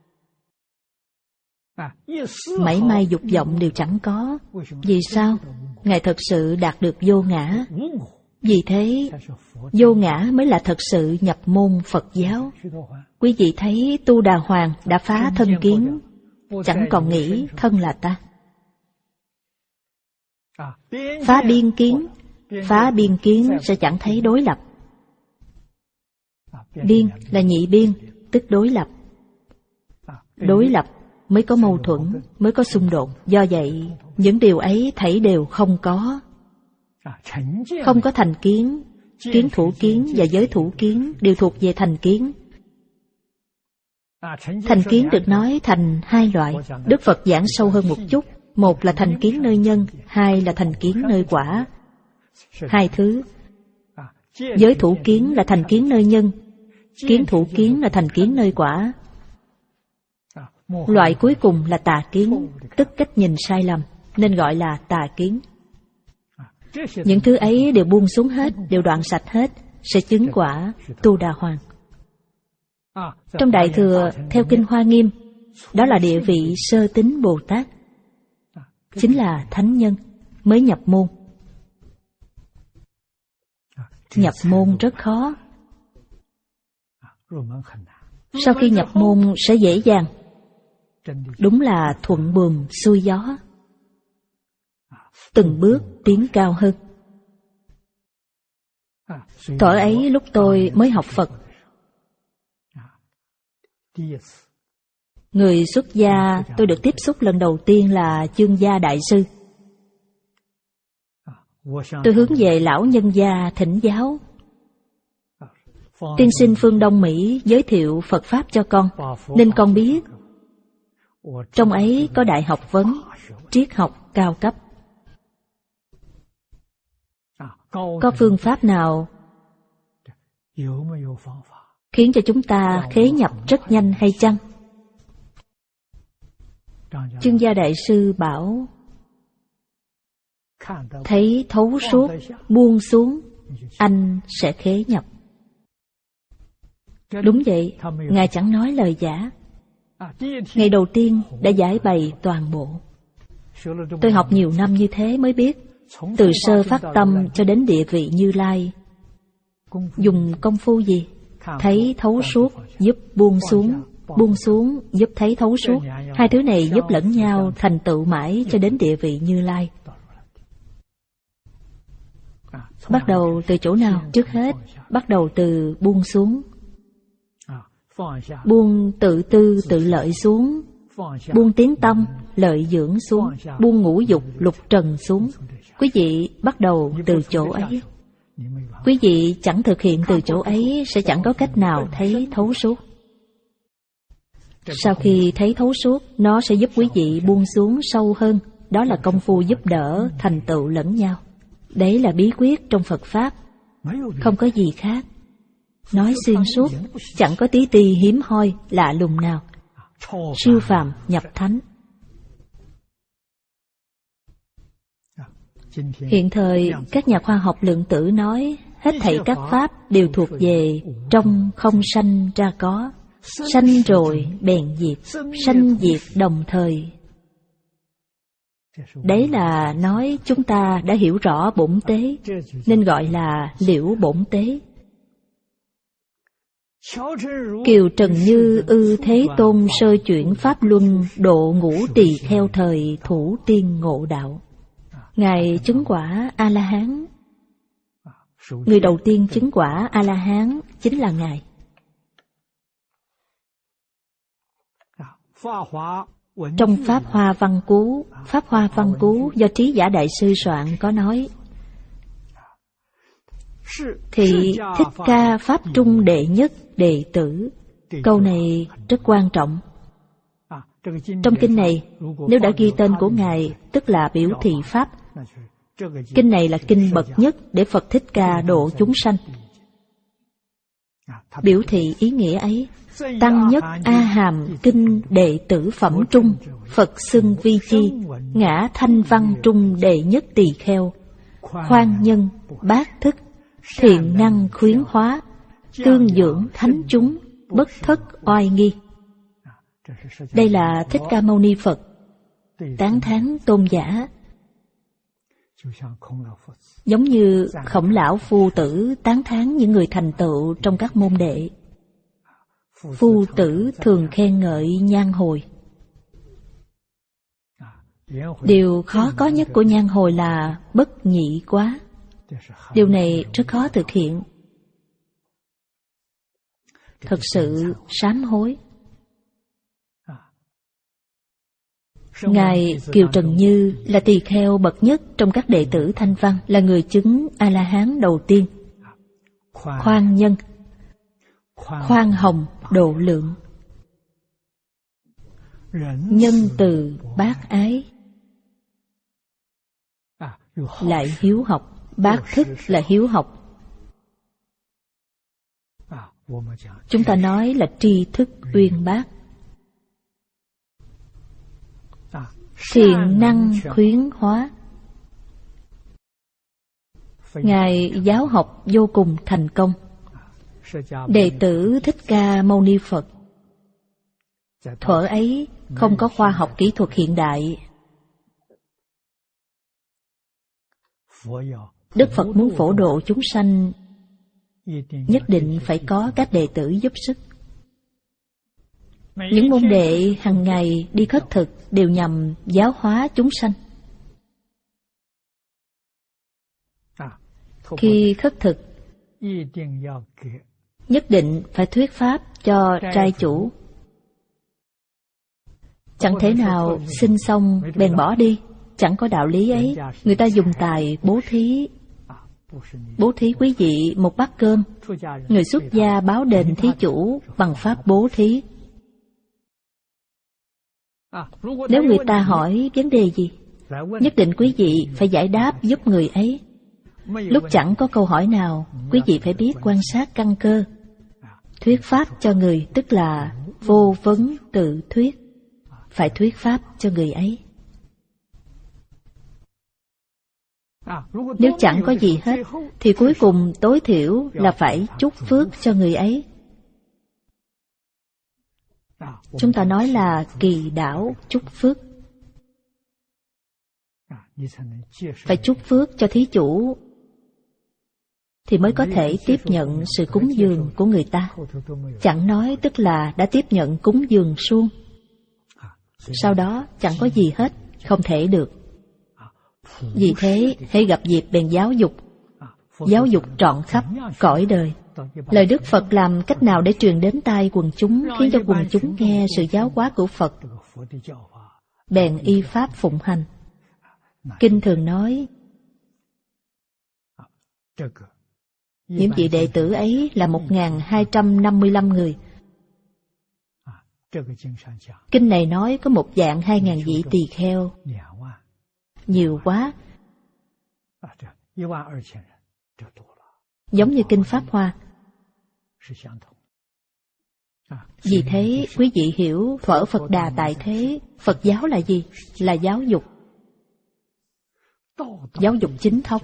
mảy may dục vọng đều chẳng có. Vì sao? Ngài thật sự đạt được vô ngã. Vì thế, vô ngã mới là thật sự nhập môn Phật giáo. Quý vị thấy Tu Đà Hoàng đã phá thân kiến, chẳng còn nghĩ thân là ta. Phá biên kiến, phá biên kiến sẽ chẳng thấy đối lập. Biên là nhị biên, tức đối lập. Đối lập mới có mâu thuẫn, mới có xung đột. Do vậy, những điều ấy thảy đều không có. Không có thành kiến, kiến thủ kiến và giới thủ kiến đều thuộc về thành kiến. Thành kiến được nói thành hai loại. Đức Phật giảng sâu hơn một chút. Một là thành kiến nơi nhân, hai là thành kiến nơi quả. Hai thứ. Giới thủ kiến là thành kiến nơi nhân, kiến thủ kiến là thành kiến nơi quả. Loại cuối cùng là tà kiến, tức cách nhìn sai lầm, nên gọi là tà kiến. Những thứ ấy đều buông xuống hết, đều đoạn sạch hết, sẽ chứng quả Tu Đà Hoàng. Trong Đại Thừa, theo Kinh Hoa Nghiêm, đó là địa vị sơ tín Bồ Tát, chính là thánh nhân, mới nhập môn. Nhập môn rất khó. Sau khi nhập môn sẽ dễ dàng. Đúng là thuận buồm xuôi gió, từng bước tiến cao hơn. Thuở ấy lúc tôi mới học Phật, người xuất gia tôi được tiếp xúc lần đầu tiên là Chương Gia Đại Sư. Tôi hướng về lão nhân gia thỉnh giáo. Tiên sinh phương Đông Mỹ giới thiệu Phật Pháp cho con, nên con biết. Trong ấy có đại học vấn, triết học cao cấp. Có phương pháp nào khiến cho chúng ta khế nhập rất nhanh hay chăng? Chương Gia Đại Sư bảo, thấy thấu suốt, buông xuống, anh sẽ khế nhập. Đúng vậy, Ngài chẳng nói lời giả. Ngày đầu tiên đã giải bày toàn bộ. Tôi học nhiều năm như thế mới biết, từ sơ phát tâm cho đến địa vị Như Lai, dùng công phu gì? Thấy thấu suốt giúp buông xuống, buông xuống giúp thấy thấu suốt. Hai thứ này giúp lẫn nhau thành tựu mãi cho đến địa vị Như Lai. Bắt đầu từ chỗ nào? Trước hết, bắt đầu từ buông xuống. Buông tự tư tự lợi xuống, buông tiếng tâm, lợi dưỡng xuống, buông ngũ dục, lục trần xuống. Quý vị bắt đầu từ chỗ ấy. Quý vị chẳng thực hiện từ chỗ ấy sẽ chẳng có cách nào thấy thấu suốt. Sau khi thấy thấu suốt, nó sẽ giúp quý vị buông xuống sâu hơn. Đó là công phu giúp đỡ, thành tựu lẫn nhau. Đấy là bí quyết trong Phật Pháp, không có gì khác. Nói xuyên suốt, chẳng có tí ti hiếm hoi, lạ lùng nào. Siêu phàm nhập thánh. Hiện thời, các nhà khoa học lượng tử nói, hết thảy các pháp đều thuộc về trong không sanh ra có. Sanh rồi bèn diệt, sanh diệt đồng thời. Đấy là nói chúng ta đã hiểu rõ bổn tế, nên gọi là liễu bổn tế. Kiều Trần Như ư Thế Tôn sơ chuyển pháp luân, độ ngũ tỳ kheo thời thủ tiên ngộ đạo. Ngài chứng quả A-la-hán. Người đầu tiên chứng quả A-la-hán chính là Ngài. Trong Pháp Hoa Văn Cú, Pháp Hoa Văn Cú do Trí Giả Đại Sư soạn có nói: Thị Thích Ca Pháp Trung đệ nhất đệ tử. Câu này rất quan trọng. Trong kinh này, nếu đã ghi tên của Ngài, tức là biểu thị Pháp. Kinh này là kinh bậc nhất để Phật Thích Ca độ chúng sanh. Biểu thị ý nghĩa ấy. Tăng nhất A Hàm kinh đệ tử phẩm trung, Phật xưng vi chi, ngã thanh văn trung đệ nhất tỳ kheo, khoan nhân, bát thức, thiện năng khuyến hóa, tương dưỡng thánh chúng, bất thất oai nghi. Đây là Thích Ca Mâu Ni Phật tán thán tôn giả. Giống như Khổng Lão Phu Tử tán thán những người thành tựu trong các môn đệ. Phu Tử thường khen ngợi Nhan Hồi. Điều khó có nhất của Nhan Hồi là bất nhị quá. Điều này rất khó thực hiện. Thật sự sám hối. Ngài Kiều Trần Như là tỳ kheo bậc nhất trong các đệ tử Thanh Văn, là người chứng A-la-hán đầu tiên. Khoan nhân, khoan hồng, độ lượng, nhân từ bác ái, lại hiếu học. Bác thức là hiếu học. Chúng ta nói là tri thức uyên bác. Thiện năng khuyến hóa. Ngài giáo học vô cùng thành công. Đệ tử Thích Ca Mâu Ni Phật thuở ấy không có khoa học kỹ thuật hiện đại. Đức Phật muốn phổ độ chúng sanh, nhất định phải có các đệ tử giúp sức. Những môn đệ hàng ngày đi khất thực đều nhằm giáo hóa chúng sanh. Khi khất thực, nhất định phải thuyết pháp cho trai chủ. Chẳng thể nào xin xong bèn bỏ đi, chẳng có đạo lý ấy. Người ta dùng tài bố thí. Bố thí quý vị một bát cơm, người xuất gia báo đền thí chủ bằng pháp bố thí. Nếu người ta hỏi vấn đề gì, nhất định quý vị phải giải đáp giúp người ấy. Lúc chẳng có câu hỏi nào, quý vị phải biết quan sát căn cơ. Thuyết pháp cho người tức là vô vấn tự thuyết. Phải thuyết pháp cho người ấy. Nếu chẳng có gì hết, thì cuối cùng tối thiểu là phải chúc phước cho người ấy. Chúng ta nói là kỳ đảo chúc phước. Phải chúc phước cho thí chủ thì mới có thể tiếp nhận sự cúng dường của người ta. Chẳng nói tức là đã tiếp nhận cúng dường suông. Sau đó chẳng có gì hết, không thể được. Vì thế, hễ gặp dịp bèn giáo dục. Giáo dục trọn khắp cõi đời. Lời Đức Phật làm cách nào để truyền đến tai quần chúng, khiến cho quần chúng nghe sự giáo hóa của Phật, bèn y pháp phụng hành. Kinh thường nói, những vị đệ tử ấy là một nghìn hai trăm năm mươi lăm người. Kinh này nói có một dạng hai ngàn vị tỳ kheo. Nhiều quá. Giống như kinh Pháp Hoa. Vì thế, quý vị hiểu thuở Phật Đà tại thế, Phật giáo là gì? Là giáo dục. Giáo dục chính thống.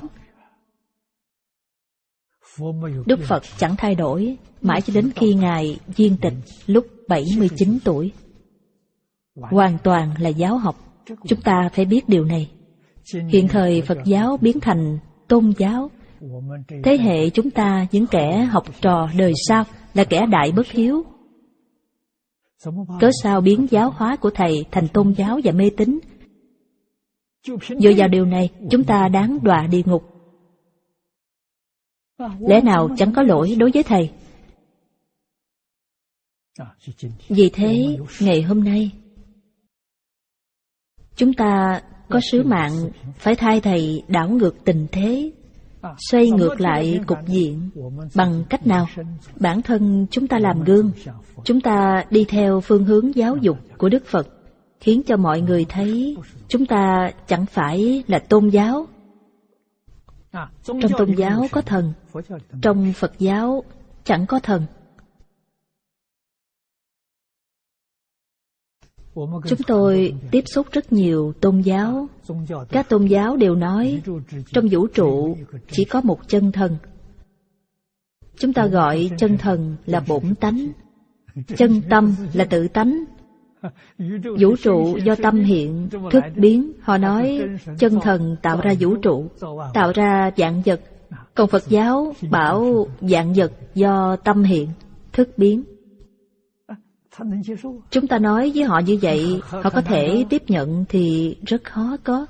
Đức Phật chẳng thay đổi, mãi cho đến khi Ngài viên tịch lúc bảy mươi chín tuổi. Hoàn toàn là giáo học. Chúng ta phải biết điều này. Hiện thời Phật giáo biến thành tôn giáo. Thế hệ chúng ta, những kẻ học trò đời sau, là kẻ đại bất hiếu. Cớ sao biến giáo hóa của Thầy thành tôn giáo và mê tín? Dựa vào điều này, chúng ta đáng đọa địa ngục. Lẽ nào chẳng có lỗi đối với Thầy? Vì thế, ngày hôm nay, chúng ta có sứ mạng phải thay Thầy đảo ngược tình thế, xoay ngược lại cục diện. Bằng cách nào? Bản thân chúng ta làm gương. Chúng ta đi theo phương hướng giáo dục của Đức Phật, khiến cho mọi người thấy chúng ta chẳng phải là tôn giáo. Trong tôn giáo có thần, trong Phật giáo chẳng có thần. Chúng tôi tiếp xúc rất nhiều tôn giáo. Các tôn giáo đều nói trong vũ trụ chỉ có một chân thần. Chúng ta gọi chân thần là bổn tánh, chân tâm là tự tánh, Vũ trụ do tâm hiện, thức biến. Họ nói chân thần tạo ra vũ trụ, tạo ra vạn vật. Còn Phật giáo bảo vạn vật do tâm hiện, thức biến. Chúng ta nói với họ như vậy, họ có thể tiếp nhận thì rất khó có.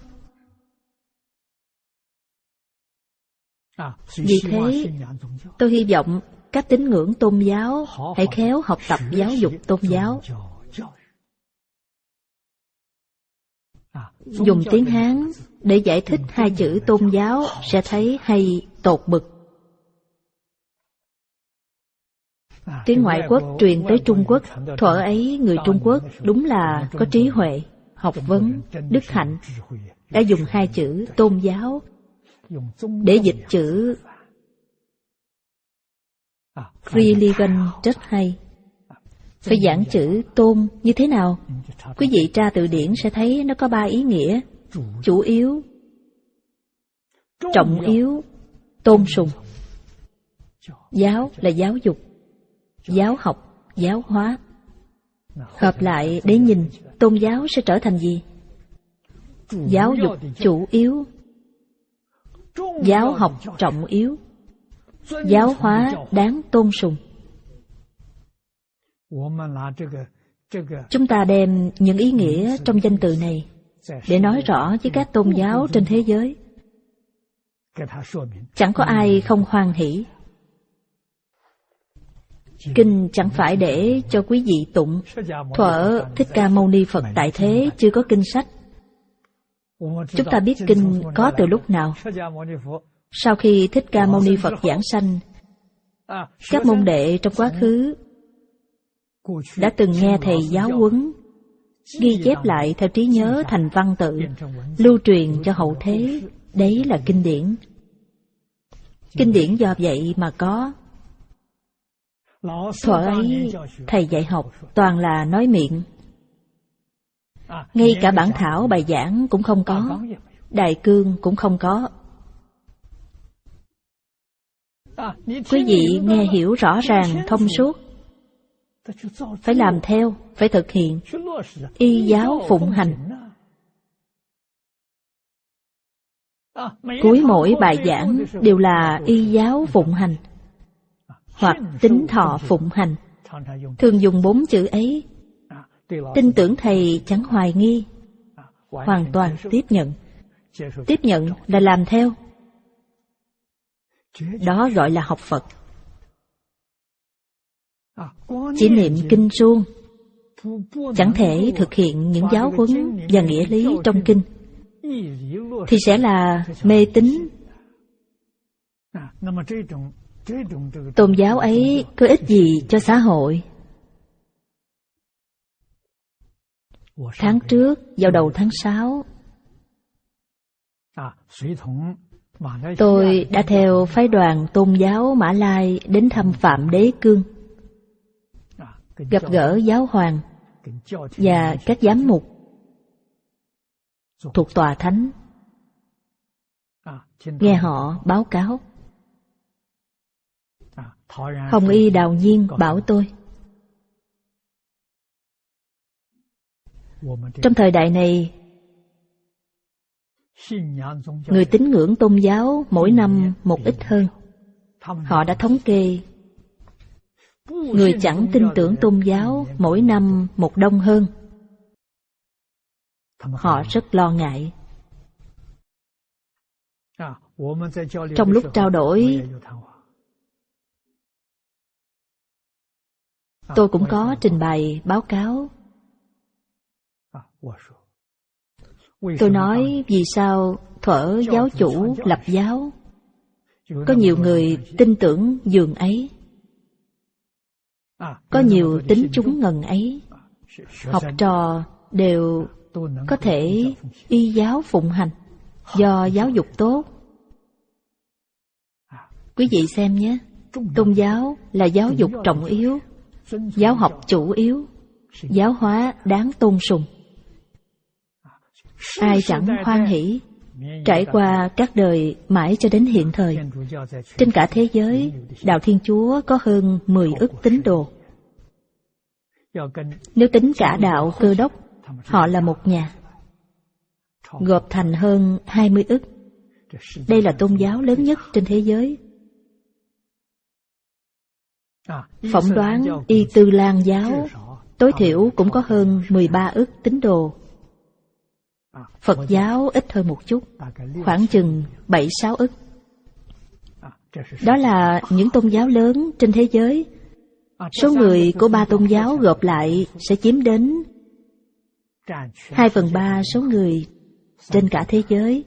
Vì thế, tôi hy vọng các tín ngưỡng tôn giáo hãy khéo học tập giáo dục tôn giáo. Dùng tiếng Hán để giải thích hai chữ tôn giáo sẽ thấy hay tột bực. Tiếng ngoại quốc truyền tới Trung Quốc, thuở ấy người Trung Quốc đúng là có trí huệ, học vấn, đức hạnh, đã dùng hai chữ tôn giáo để dịch chữ religion rất hay. Phải giảng chữ tôn như thế nào? Quý vị tra từ điển sẽ thấy nó có ba ý nghĩa: chủ yếu, trọng yếu, tôn sùng. Giáo là giáo dục, giáo học, giáo hóa. Hợp lại để nhìn, tôn giáo sẽ trở thành gì? Giáo dục chủ yếu, giáo học trọng yếu, giáo hóa đáng tôn sùng. Chúng ta đem những ý nghĩa trong danh từ này để nói rõ với các tôn giáo trên thế giới. Chẳng có ai không hoan hỷ. Kinh chẳng phải để cho quý vị tụng. Thuở Thích Ca Mâu Ni Phật tại thế chưa có kinh sách. Chúng ta biết kinh có từ lúc nào? Sau khi Thích Ca Mâu Ni Phật giảng sanh, các môn đệ trong quá khứ đã từng nghe thầy giáo huấn, ghi chép lại theo trí nhớ thành văn tự, lưu truyền cho hậu thế. Đấy là kinh điển. Kinh điển do vậy mà có. Thuở ấy, thầy dạy học toàn là nói miệng. Ngay cả bản thảo bài giảng cũng không có, đại cương cũng không có. Quý vị nghe hiểu rõ ràng, thông suốt, phải làm theo, phải thực hiện, y giáo phụng hành. Cuối mỗi bài giảng đều là y giáo phụng hành hoặc tín thọ phụng hành. Thường dùng bốn chữ ấy. Tin tưởng thầy chẳng hoài nghi, hoàn toàn tiếp nhận. Tiếp nhận là làm theo. Đó gọi là học Phật. Chỉ niệm kinh suông, chẳng thể thực hiện những giáo huấn và nghĩa lý trong kinh, thì sẽ là mê tín. Tôn giáo ấy có ích gì cho xã hội? Tháng trước, vào đầu tháng sáu, tôi đã theo phái đoàn tôn giáo Mã Lai đến thăm Phạm Đế Cương, gặp gỡ giáo hoàng và các giám mục thuộc tòa thánh, nghe họ báo cáo. Hồng Y Đào Nhiên bảo tôi, trong thời đại này, người tín ngưỡng tôn giáo mỗi năm một ít hơn. Họ đã thống kê, người chẳng tin tưởng tôn giáo mỗi năm một đông hơn. Họ rất lo ngại. Trong lúc trao đổi, tôi cũng có trình bày báo cáo. Tôi nói vì sao thuở giáo chủ lập giáo, có nhiều người tin tưởng dường ấy, có nhiều tính chúng ngần ấy, học trò đều có thể y giáo phụng hành do giáo dục tốt. Quý vị xem nhé, tôn giáo là giáo dục trọng yếu, giáo học chủ yếu, giáo hóa đáng tôn sùng. Ai chẳng hoan hỷ, trải qua các đời mãi cho đến hiện thời. Trên cả thế giới, Đạo Thiên Chúa có hơn mười ức tín đồ. Nếu tính cả đạo Cơ Đốc, họ là một nhà, gộp thành hơn hai mươi ức. Đây là tôn giáo lớn nhất trên thế giới. Phỏng đoán Y Tư Lan giáo tối thiểu cũng có hơn mười ba ức tín đồ. Phật giáo ít hơn một chút, khoảng chừng bảy sáu ức. Đó là những tôn giáo lớn trên thế giới. Số người của ba tôn giáo gộp lại sẽ chiếm đến hai phần ba số người trên cả thế giới.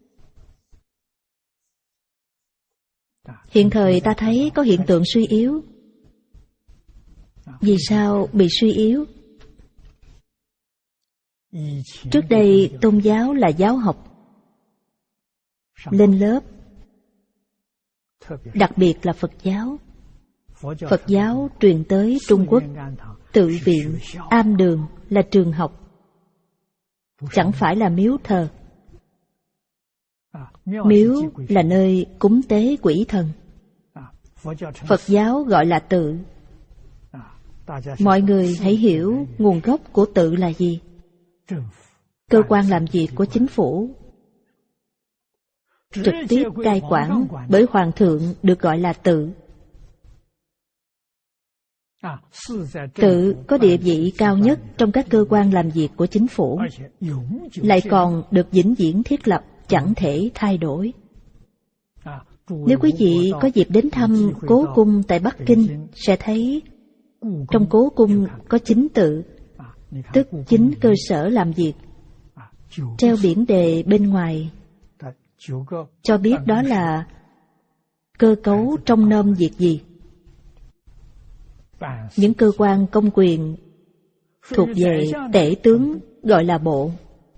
Hiện thời ta thấy có hiện tượng suy yếu. Vì sao bị suy yếu? Trước đây tôn giáo là giáo học, lên lớp, đặc biệt là Phật giáo. Phật giáo truyền tới Trung Quốc, tự viện, am đường là trường học, chẳng phải là miếu thờ. Miếu là nơi cúng tế quỷ thần. Phật giáo gọi là tự. Mọi người hãy hiểu nguồn gốc của tự là gì. Cơ quan làm việc của chính phủ, trực tiếp cai quản bởi Hoàng thượng được gọi là tự. Tự có địa vị cao nhất trong các cơ quan làm việc của chính phủ, lại còn được vĩnh viễn thiết lập, chẳng thể thay đổi. Nếu quý vị có dịp đến thăm Cố Cung tại Bắc Kinh, sẽ thấy trong Cố Cung có chính tự, tức chính cơ sở làm việc. Treo biển đề bên ngoài cho biết đó là cơ cấu trong nôm việc gì. Những cơ quan công quyền thuộc về tể tướng gọi là bộ.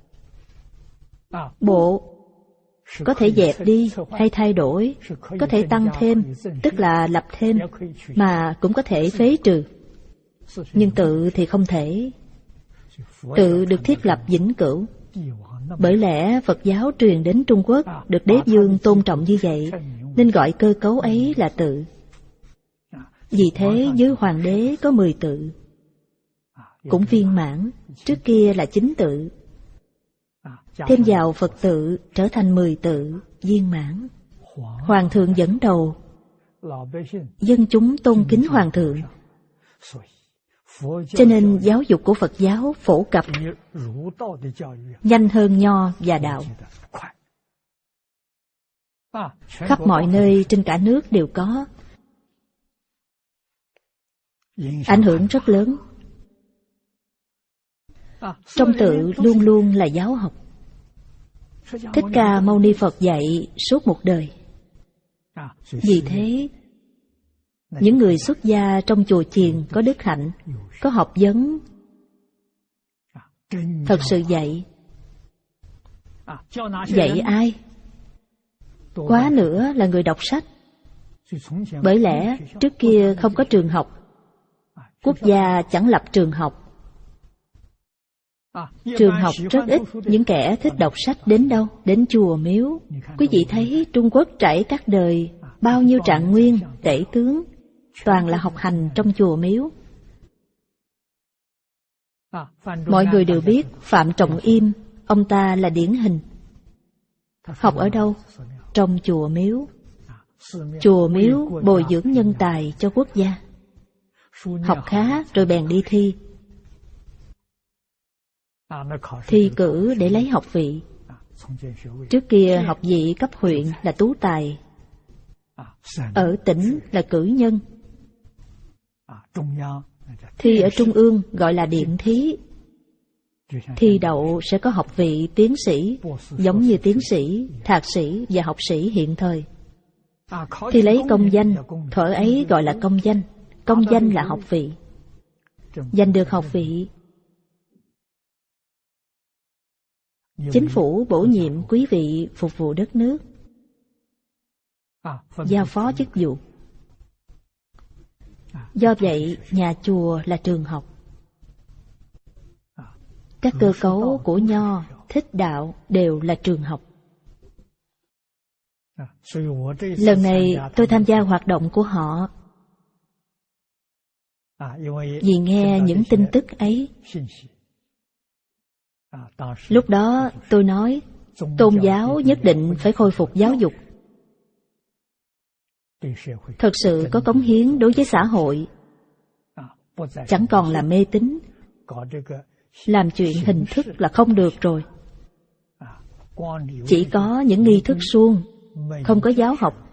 Bộ có thể dẹp đi hay thay đổi, có thể tăng thêm, tức là lập thêm, mà cũng có thể phế trừ. Nhưng tự thì không thể. Tự được thiết lập vĩnh cửu. Bởi lẽ Phật giáo truyền đến Trung Quốc được đế vương tôn trọng như vậy, nên gọi cơ cấu ấy là tự. Vì thế dưới hoàng đế có mười tự, cũng viên mãn, trước kia là chín tự. Thêm vào Phật tự trở thành mười tự, viên mãn. Hoàng thượng dẫn đầu, dân chúng tôn kính Hoàng thượng. Cho nên giáo dục của Phật giáo phổ cập nhanh hơn Nho và Đạo. Khắp mọi nơi trên cả nước đều có. Ảnh hưởng rất lớn. Trong tự luôn luôn là giáo học. Thích Ca Mâu Ni Phật dạy suốt một đời. Vì thế, những người xuất gia trong chùa chiền có đức hạnh, có học vấn, thật sự dạy. Dạy ai? Quá nữa là người đọc sách. Bởi lẽ trước kia không có trường học, quốc gia chẳng lập trường học. Trường học rất ít, những kẻ thích đọc sách đến đâu? Đến chùa miếu. Quý vị thấy Trung Quốc trải các đời, bao nhiêu trạng nguyên, tể tướng, toàn là học hành trong chùa miếu. Mọi người đều biết Phạm Trọng Im, ông ta là điển hình. Học ở đâu? Trong chùa miếu. Chùa miếu bồi dưỡng nhân tài cho quốc gia. Học khá rồi bèn đi thi. Thi cử để lấy học vị. Trước kia học vị cấp huyện là tú tài, ở tỉnh là cử nhân. Thi ở trung ương gọi là điện thí. Thi đậu sẽ có học vị tiến sĩ, giống như tiến sĩ, thạc sĩ và học sĩ hiện thời. Thi lấy công danh, thuở ấy gọi là công danh. Công danh là học vị. Giành được học vị, chính phủ bổ nhiệm quý vị phục vụ đất nước, giao phó chức vụ. Do vậy, nhà chùa là trường học. Các cơ cấu của Nho, Thích Đạo đều là trường học. Lần này tôi tham gia hoạt động của họ. Vì nghe những tin tức ấy, lúc đó tôi nói tôn giáo nhất định phải khôi phục giáo dục, thật sự có cống hiến đối với xã hội, chẳng còn là mê tín, làm chuyện hình thức là không được rồi. Chỉ có những nghi thức suông, không có giáo học,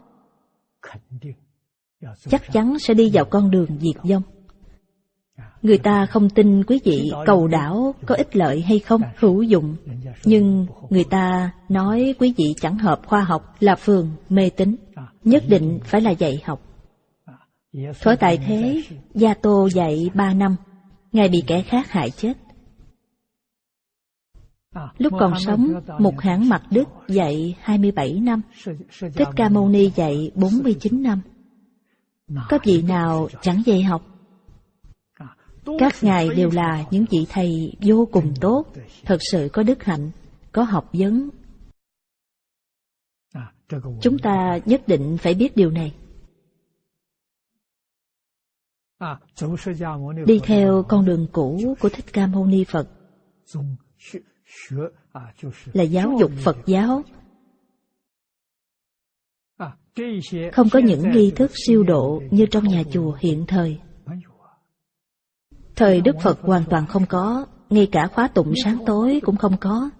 chắc chắn sẽ đi vào con đường diệt vong. Người ta không tin quý vị cầu đảo có ích lợi hay không, hữu dụng, nhưng người ta nói quý vị chẳng hợp khoa học, là phường mê tín, nhất định phải là dạy học. Thuở tại thế, Gia Tô dạy ba năm, Ngài bị kẻ khác hại chết. Lúc còn sống, Mục Hãn Mặc Đức dạy hai mươi bảy năm, Thích Ca Mâu Ni dạy bốn mươi chín năm. Có vị nào chẳng dạy học? Các ngài đều là những vị thầy vô cùng tốt, thật sự có đức hạnh, có học vấn. Chúng ta nhất định phải biết điều này. Đi theo con đường cũ của Thích Ca Mâu Ni Phật là giáo dục Phật giáo, không có những nghi thức siêu độ như trong nhà chùa hiện thời. Thời Đức Phật hoàn toàn không có, ngay cả khóa tụng sáng tối cũng không có.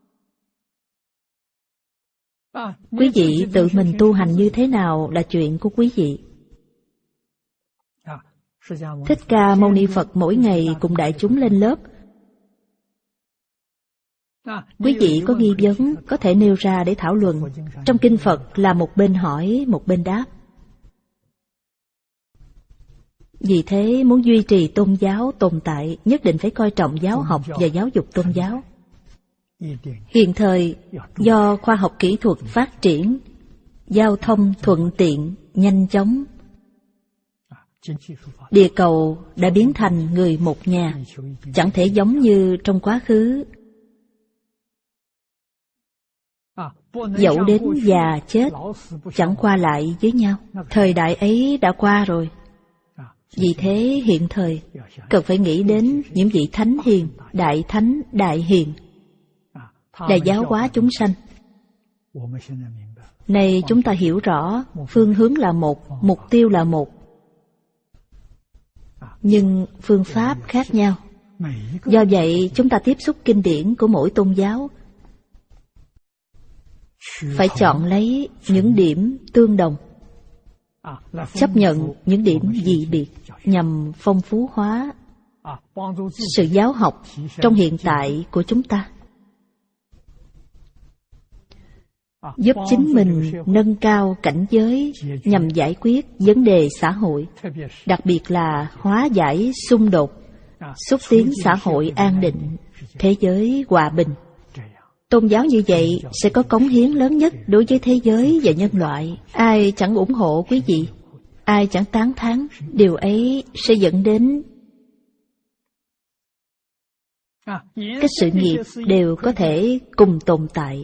Quý vị tự mình tu hành như thế nào là chuyện của quý vị. Thích Ca Mâu Ni Phật mỗi ngày cùng đại chúng lên lớp. Quý vị có nghi vấn có thể nêu ra để thảo luận. Trong kinh Phật là một bên hỏi, một bên đáp. Vì thế muốn duy trì tôn giáo tồn tại, nhất định phải coi trọng giáo học và giáo dục tôn giáo. Hiện thời, do khoa học kỹ thuật phát triển, giao thông thuận tiện, nhanh chóng, địa cầu đã biến thành người một nhà, chẳng thể giống như trong quá khứ. Dẫu đến già chết, chẳng qua lại với nhau. Thời đại ấy đã qua rồi. Vì thế hiện thời, cần phải nghĩ đến những vị thánh hiền, đại thánh, đại hiền, là giáo hóa chúng sanh. Này chúng ta hiểu rõ, phương hướng là một, mục tiêu là một, nhưng phương pháp khác nhau. Do vậy, chúng ta tiếp xúc kinh điển của mỗi tôn giáo, phải chọn lấy những điểm tương đồng, chấp nhận những điểm dị biệt nhằm phong phú hóa sự giáo học trong hiện tại của chúng ta, giúp chính mình nâng cao cảnh giới nhằm giải quyết vấn đề xã hội, đặc biệt là hóa giải xung đột, xúc tiến xã hội an định, thế giới hòa bình. Tôn giáo như vậy sẽ có cống hiến lớn nhất đối với thế giới và nhân loại. Ai chẳng ủng hộ quý vị, ai chẳng tán thán, điều ấy sẽ dẫn đến các sự nghiệp đều có thể cùng tồn tại.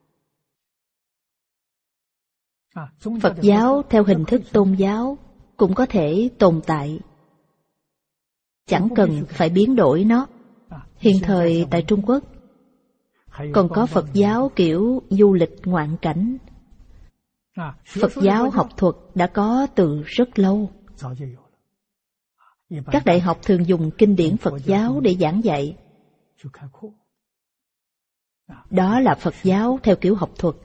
Phật giáo theo hình thức tôn giáo cũng có thể tồn tại, chẳng cần phải biến đổi nó. Hiện thời tại Trung Quốc còn có Phật giáo kiểu du lịch ngoạn cảnh. Phật giáo học thuật đã có từ rất lâu. Các đại học thường dùng kinh điển Phật giáo để giảng dạy. Đó là Phật giáo theo kiểu học thuật.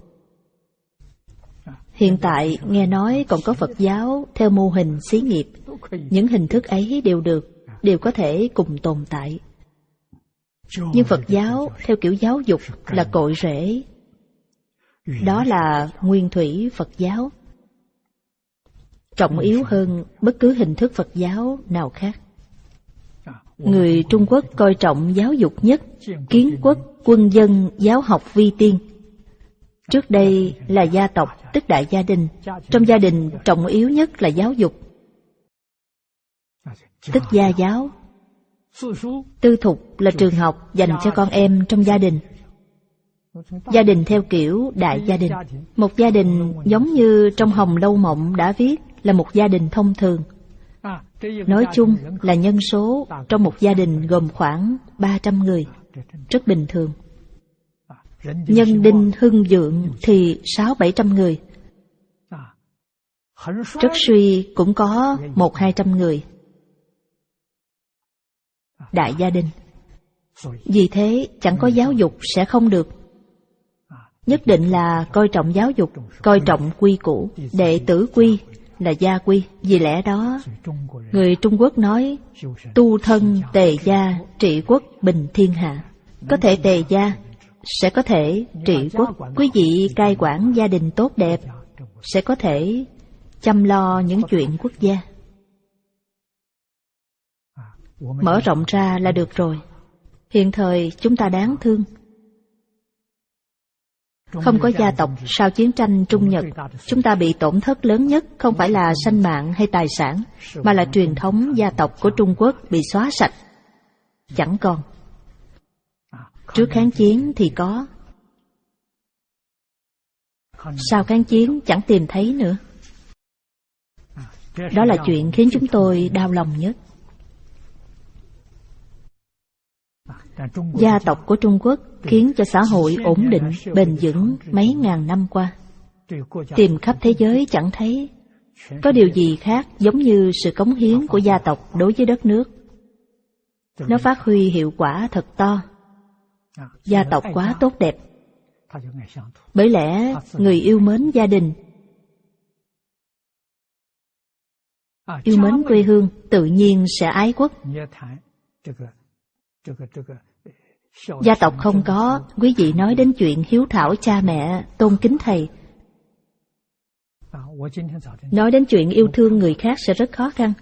Hiện tại nghe nói còn có Phật giáo theo mô hình xí nghiệp. Những hình thức ấy đều được, đều có thể cùng tồn tại. Nhưng Phật giáo theo kiểu giáo dục là cội rễ. Đó là nguyên thủy Phật giáo, trọng yếu hơn bất cứ hình thức Phật giáo nào khác. Người Trung Quốc coi trọng giáo dục nhất, kiến quốc, quân dân, giáo học vi tiên. Trước đây là gia tộc, tức đại gia đình. Trong gia đình trọng yếu nhất là giáo dục, tức gia giáo. Tư thục là trường học dành cho con em trong gia đình. Gia đình theo kiểu đại gia đình. Một gia đình giống như trong Hồng Lâu Mộng đã viết là một gia đình thông thường. Nói chung là nhân số trong một gia đình gồm khoảng ba trăm người, rất bình thường. Nhân đinh hưng vượng thì sáu bảy trăm người. Rất suy cũng có một hai trăm người. Đại gia đình. Vì thế chẳng có giáo dục sẽ không được. Nhất định là coi trọng giáo dục, coi trọng quy củ, đệ tử quy là gia quy. Vì lẽ đó, người Trung Quốc nói tu thân tề gia, trị quốc bình thiên hạ. Có thể tề gia sẽ có thể trị quốc. Quý vị cai quản gia đình tốt đẹp sẽ có thể chăm lo những chuyện quốc gia. Mở rộng ra là được rồi. Hiện thời chúng ta đáng thương. Không có gia tộc sau chiến tranh Trung Nhật, chúng ta bị tổn thất lớn nhất không phải là sanh mạng hay tài sản, mà là truyền thống gia tộc của Trung Quốc bị xóa sạch, chẳng còn. Trước kháng chiến thì có, sau kháng chiến chẳng tìm thấy nữa. Đó là chuyện khiến chúng tôi đau lòng nhất. Gia tộc của Trung Quốc khiến cho xã hội ổn định, bền vững mấy ngàn năm qua. Tìm khắp thế giới chẳng thấy có điều gì khác giống như sự cống hiến của gia tộc đối với đất nước. Nó phát huy hiệu quả thật to. Gia tộc quá tốt đẹp. Bởi lẽ người yêu mến gia đình, yêu mến quê hương, tự nhiên sẽ ái quốc. Gia tộc không có, quý vị nói đến chuyện hiếu thảo cha mẹ, tôn kính thầy. Nói đến chuyện yêu thương người khác sẽ rất khó khăn.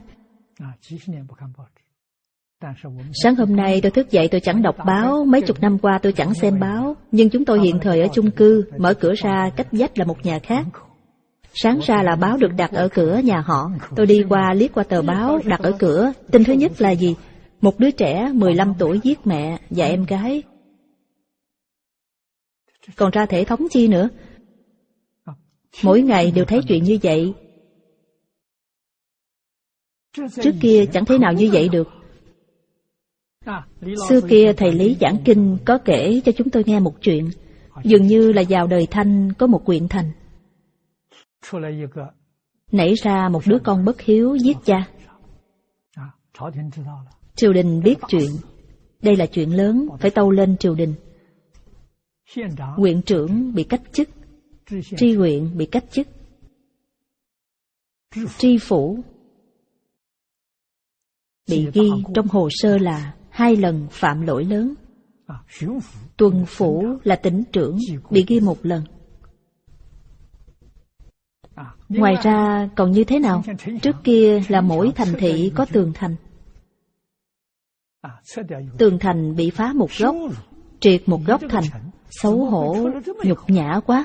Sáng hôm nay tôi thức dậy tôi chẳng đọc báo, mấy chục năm qua tôi chẳng xem báo, nhưng chúng tôi hiện thời ở chung cư, mở cửa ra cách vách là một nhà khác. Sáng ra là báo được đặt ở cửa nhà họ, tôi đi qua liếc qua tờ báo đặt ở cửa, tin thứ nhất là gì? Một đứa trẻ mười lăm tuổi giết mẹ và em gái. Còn ra thể thống chi nữa. Mỗi ngày đều thấy chuyện như vậy. Trước kia chẳng thế nào như vậy được. Xưa kia thầy Lý giảng kinh có kể cho chúng tôi nghe một chuyện. Dường như là vào đời Thanh có một huyện thành, nảy ra một đứa con bất hiếu giết cha. Triều đình biết chuyện. Đây là chuyện lớn, phải tâu lên triều đình. Huyện trưởng bị cách chức, tri huyện bị cách chức, tri phủ bị ghi trong hồ sơ là hai lần phạm lỗi lớn. Tuần phủ là tỉnh trưởng bị ghi một lần. Ngoài ra còn như thế nào? Trước kia là mỗi thành thị có tường thành. Tường thành bị phá một góc, triệt một góc thành, xấu hổ, nhục nhã quá.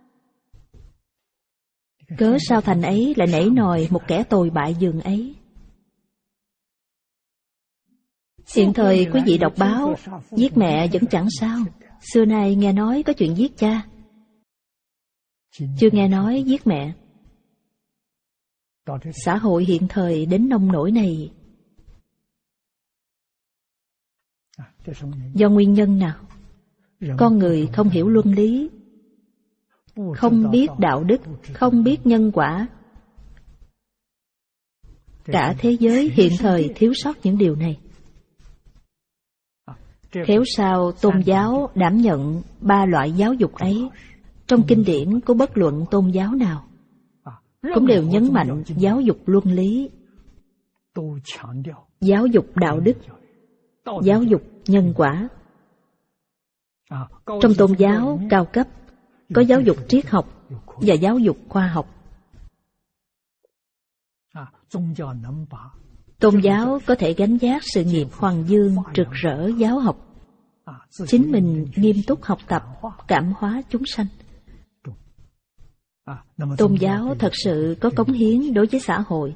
Cớ sao thành ấy lại nảy nòi một kẻ tồi bại dường ấy? Hiện thời quý vị đọc báo, giết mẹ vẫn chẳng sao. Xưa nay nghe nói có chuyện giết cha, chưa nghe nói giết mẹ. Xã hội hiện thời đến nông nỗi này do nguyên nhân nào? Con người không hiểu luân lý, không biết đạo đức, không biết nhân quả. Cả thế giới hiện thời thiếu sót những điều này. Khéo sao tôn giáo đảm nhận ba loại giáo dục ấy. Trong kinh điển của bất luận tôn giáo nào cũng đều nhấn mạnh giáo dục luân lý, giáo dục đạo đức, giáo dục nhân quả. Trong tôn giáo cao cấp có giáo dục triết học và giáo dục khoa học. Tôn giáo có thể gánh vác sự nghiệp hoàng dương rực rỡ giáo học, chính mình nghiêm túc học tập, cảm hóa chúng sanh. Tôn giáo thật sự có cống hiến đối với xã hội.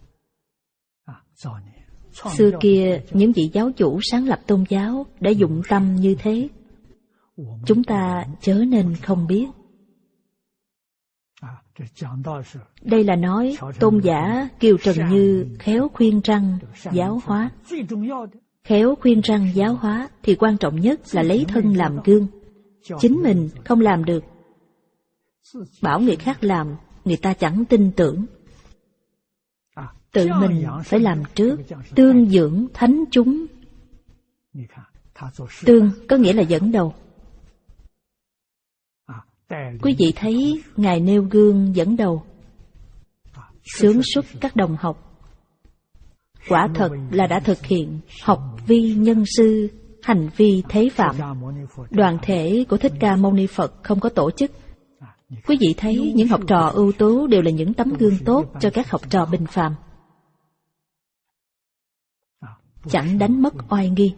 Xưa kia, những vị giáo chủ sáng lập tôn giáo đã dụng tâm như thế. Chúng ta chớ nên không biết. Đây là nói tôn giả Kiều Trần Như khéo khuyên răn giáo hóa. Khéo khuyên răn giáo hóa thì quan trọng nhất là lấy thân làm gương. Chính mình không làm được, bảo người khác làm, người ta chẳng tin tưởng. Tự mình phải làm trước, tương dưỡng thánh chúng. Tương có nghĩa là dẫn đầu. Quý vị thấy Ngài nêu gương dẫn đầu, xướng xuất các đồng học. Quả thật là đã thực hiện học vi nhân sư, hành vi thế phạm. Đoàn thể của Thích Ca Mâu Ni Phật không có tổ chức. Quý vị thấy những học trò ưu tú đều là những tấm gương tốt cho các học trò bình phàm, chẳng đánh mất oai nghi.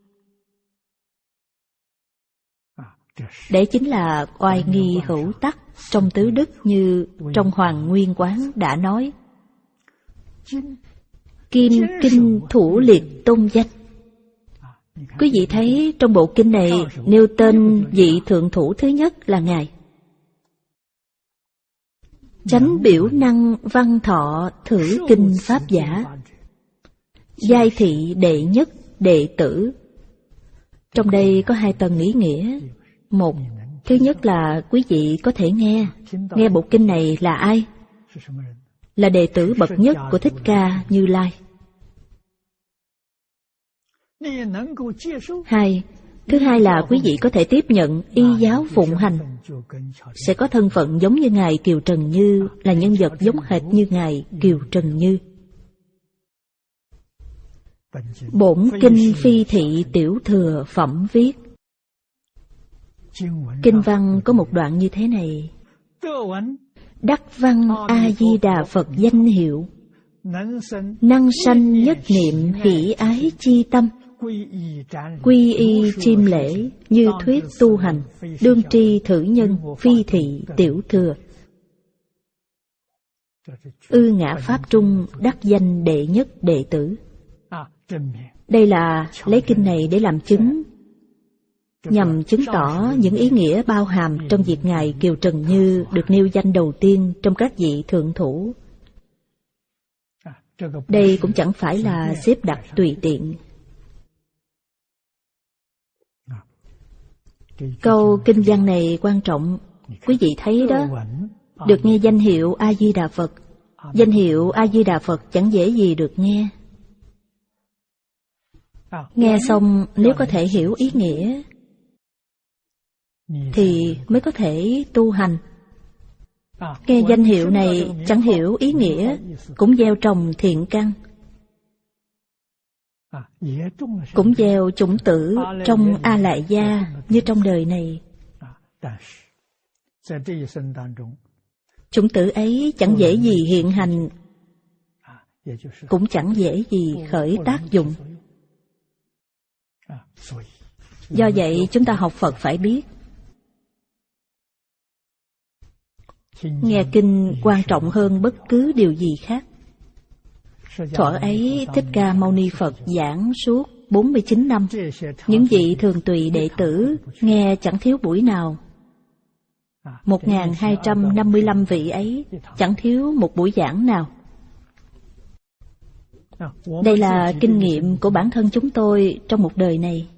Đấy chính là oai nghi hữu tắc trong tứ đức, như trong Hoàng Nguyên Quán đã nói. Kim kinh thủ liệt tôn danh. Quý vị thấy trong bộ kinh này nêu tên vị thượng thủ thứ nhất là Ngài. Chánh biểu năng văn thọ thử kinh pháp giả, giai thị đệ nhất đệ tử. Trong đây có hai tầng ý nghĩa. Một, thứ nhất là quý vị có thể nghe. Nghe bộ kinh này là ai? Là đệ tử bậc nhất của Thích Ca Như Lai. Hai, thứ hai là quý vị có thể tiếp nhận y giáo phụng hành, sẽ có thân phận giống như Ngài Kiều Trần Như, là nhân vật giống hệt như Ngài Kiều Trần Như. Bổn kinh phi thị tiểu thừa phẩm viết. Kinh văn có một đoạn như thế này: Đắc văn A-di-đà Phật danh hiệu, năng sanh nhất niệm hỷ ái chi tâm, quy y chiêm lễ như thuyết tu hành, đương tri thử nhân phi thị tiểu thừa. Ư ngã pháp trung đắc danh đệ nhất đệ tử. Đây là lấy kinh này để làm chứng, nhằm chứng tỏ những ý nghĩa bao hàm trong việc Ngài Kiều Trần Như được nêu danh đầu tiên trong các vị thượng thủ. Đây cũng chẳng phải là xếp đặt tùy tiện. Câu kinh văn này quan trọng, quý vị thấy đó. Được nghe danh hiệu A-di-đà Phật. Danh hiệu A-di-đà Phật chẳng dễ gì được nghe. Nghe xong nếu có thể hiểu ý nghĩa thì mới có thể tu hành. Nghe danh hiệu này chẳng hiểu ý nghĩa cũng gieo trồng thiện căn, cũng gieo chủng tử trong A Lại Gia như trong đời này. Chủng tử ấy chẳng dễ gì hiện hành, cũng chẳng dễ gì khởi tác dụng. Do vậy chúng ta học Phật phải biết, nghe kinh quan trọng hơn bất cứ điều gì khác. Thuở ấy Thích Ca Mâu Ni Phật giảng suốt bốn mươi chín năm. Những vị thường tùy đệ tử nghe chẳng thiếu buổi nào. một nghìn hai trăm năm mươi lăm vị ấy chẳng thiếu một buổi giảng nào. Đây là kinh nghiệm của bản thân chúng tôi trong một đời này.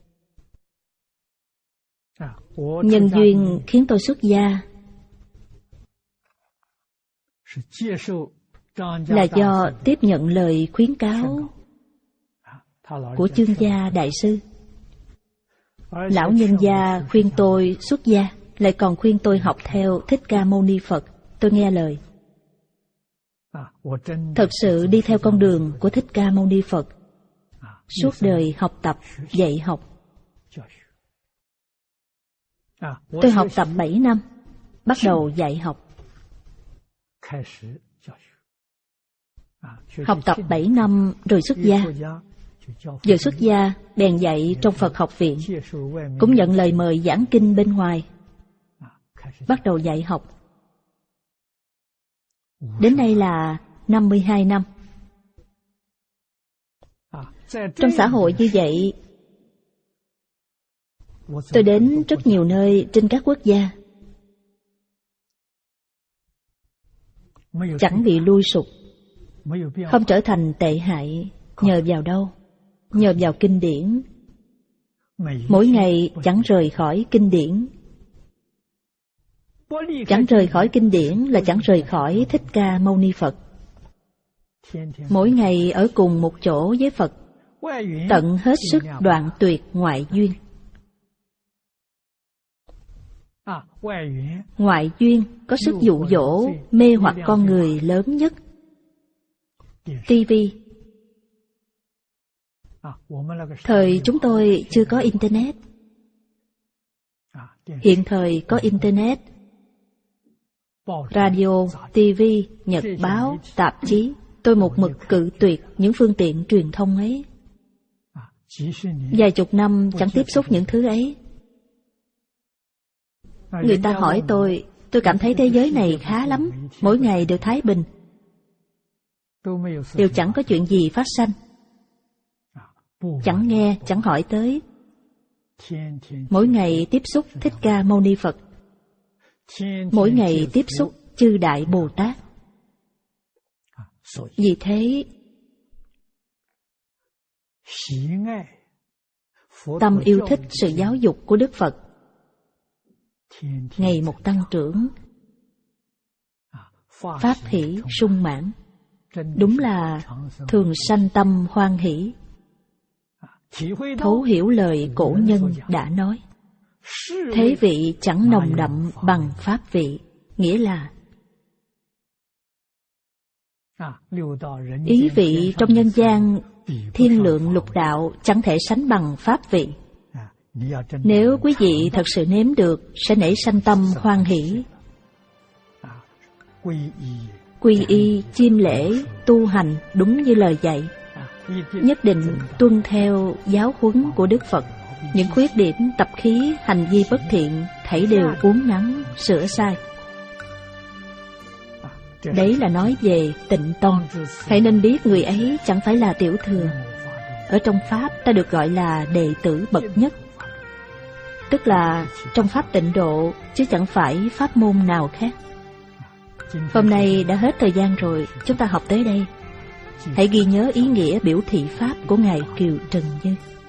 Nhân duyên khiến tôi xuất gia là do tiếp nhận lời khuyến cáo của Chương Gia Đại Sư. Lão nhân gia khuyên tôi xuất gia, lại còn khuyên tôi học theo Thích Ca Mâu Ni Phật. Tôi nghe lời. Thật sự đi theo con đường của Thích Ca Mâu Ni Phật, suốt đời học tập, dạy học. Tôi học tập bảy năm, bắt đầu dạy học. Học tập bảy năm rồi xuất gia. Vừa xuất gia, bèn dạy trong Phật học viện, cũng nhận lời mời giảng kinh bên ngoài. Bắt đầu dạy học. Đến nay là năm mươi hai năm. Trong xã hội như vậy, tôi đến rất nhiều nơi trên các quốc gia. chẳng bị lui sụp, không trở thành tệ hại. Nhờ vào đâu? Nhờ vào kinh điển. Mỗi ngày chẳng rời khỏi kinh điển. Chẳng rời khỏi kinh điển là chẳng rời khỏi Thích Ca Mâu Ni Phật. Mỗi ngày ở cùng một chỗ với Phật, tận hết sức đoạn tuyệt ngoại duyên. Ngoại duyên có sức dụ dỗ, mê hoặc con người lớn nhất. Tivi. Thời chúng tôi chưa có Internet. Hiện thời có Internet, radio, tivi, nhật báo, tạp chí. Tôi một mực cự tuyệt những phương tiện truyền thông ấy. Vài chục năm chẳng tiếp xúc những thứ ấy. Người ta hỏi tôi, tôi cảm thấy thế giới này khá lắm, mỗi ngày đều thái bình, đều chẳng có chuyện gì phát sanh. Chẳng nghe, chẳng hỏi tới. Mỗi ngày tiếp xúc Thích Ca Mâu Ni Phật, mỗi ngày tiếp xúc chư Đại Bồ Tát. Vì thế, tâm yêu thích sự giáo dục của Đức Phật ngày một tăng trưởng, pháp hỷ sung mãn, đúng là thường sanh tâm hoan hỷ. Thấu hiểu lời cổ nhân đã nói, thế vị chẳng nồng đậm bằng pháp vị, nghĩa là ý vị trong nhân gian thiên lượng lục đạo chẳng thể sánh bằng pháp vị. Nếu quý vị thật sự nếm được, sẽ nảy sanh tâm hoan hỷ. Quy y, chiêm lễ, tu hành đúng như lời dạy, nhất định tuân theo giáo huấn của Đức Phật. Những khuyết điểm, tập khí, hành vi bất thiện thảy đều uốn nắn, sửa sai. Đấy là nói về Tịnh Tông. Hãy nên biết người ấy chẳng phải là tiểu thừa. Ở trong Pháp ta được gọi là đệ tử bậc nhất, tức là trong Pháp Tịnh Độ, chứ chẳng phải pháp môn nào khác. Hôm nay đã hết thời gian rồi, chúng ta học tới đây. Hãy ghi nhớ ý nghĩa biểu thị Pháp của Ngài Kiều Trần Như.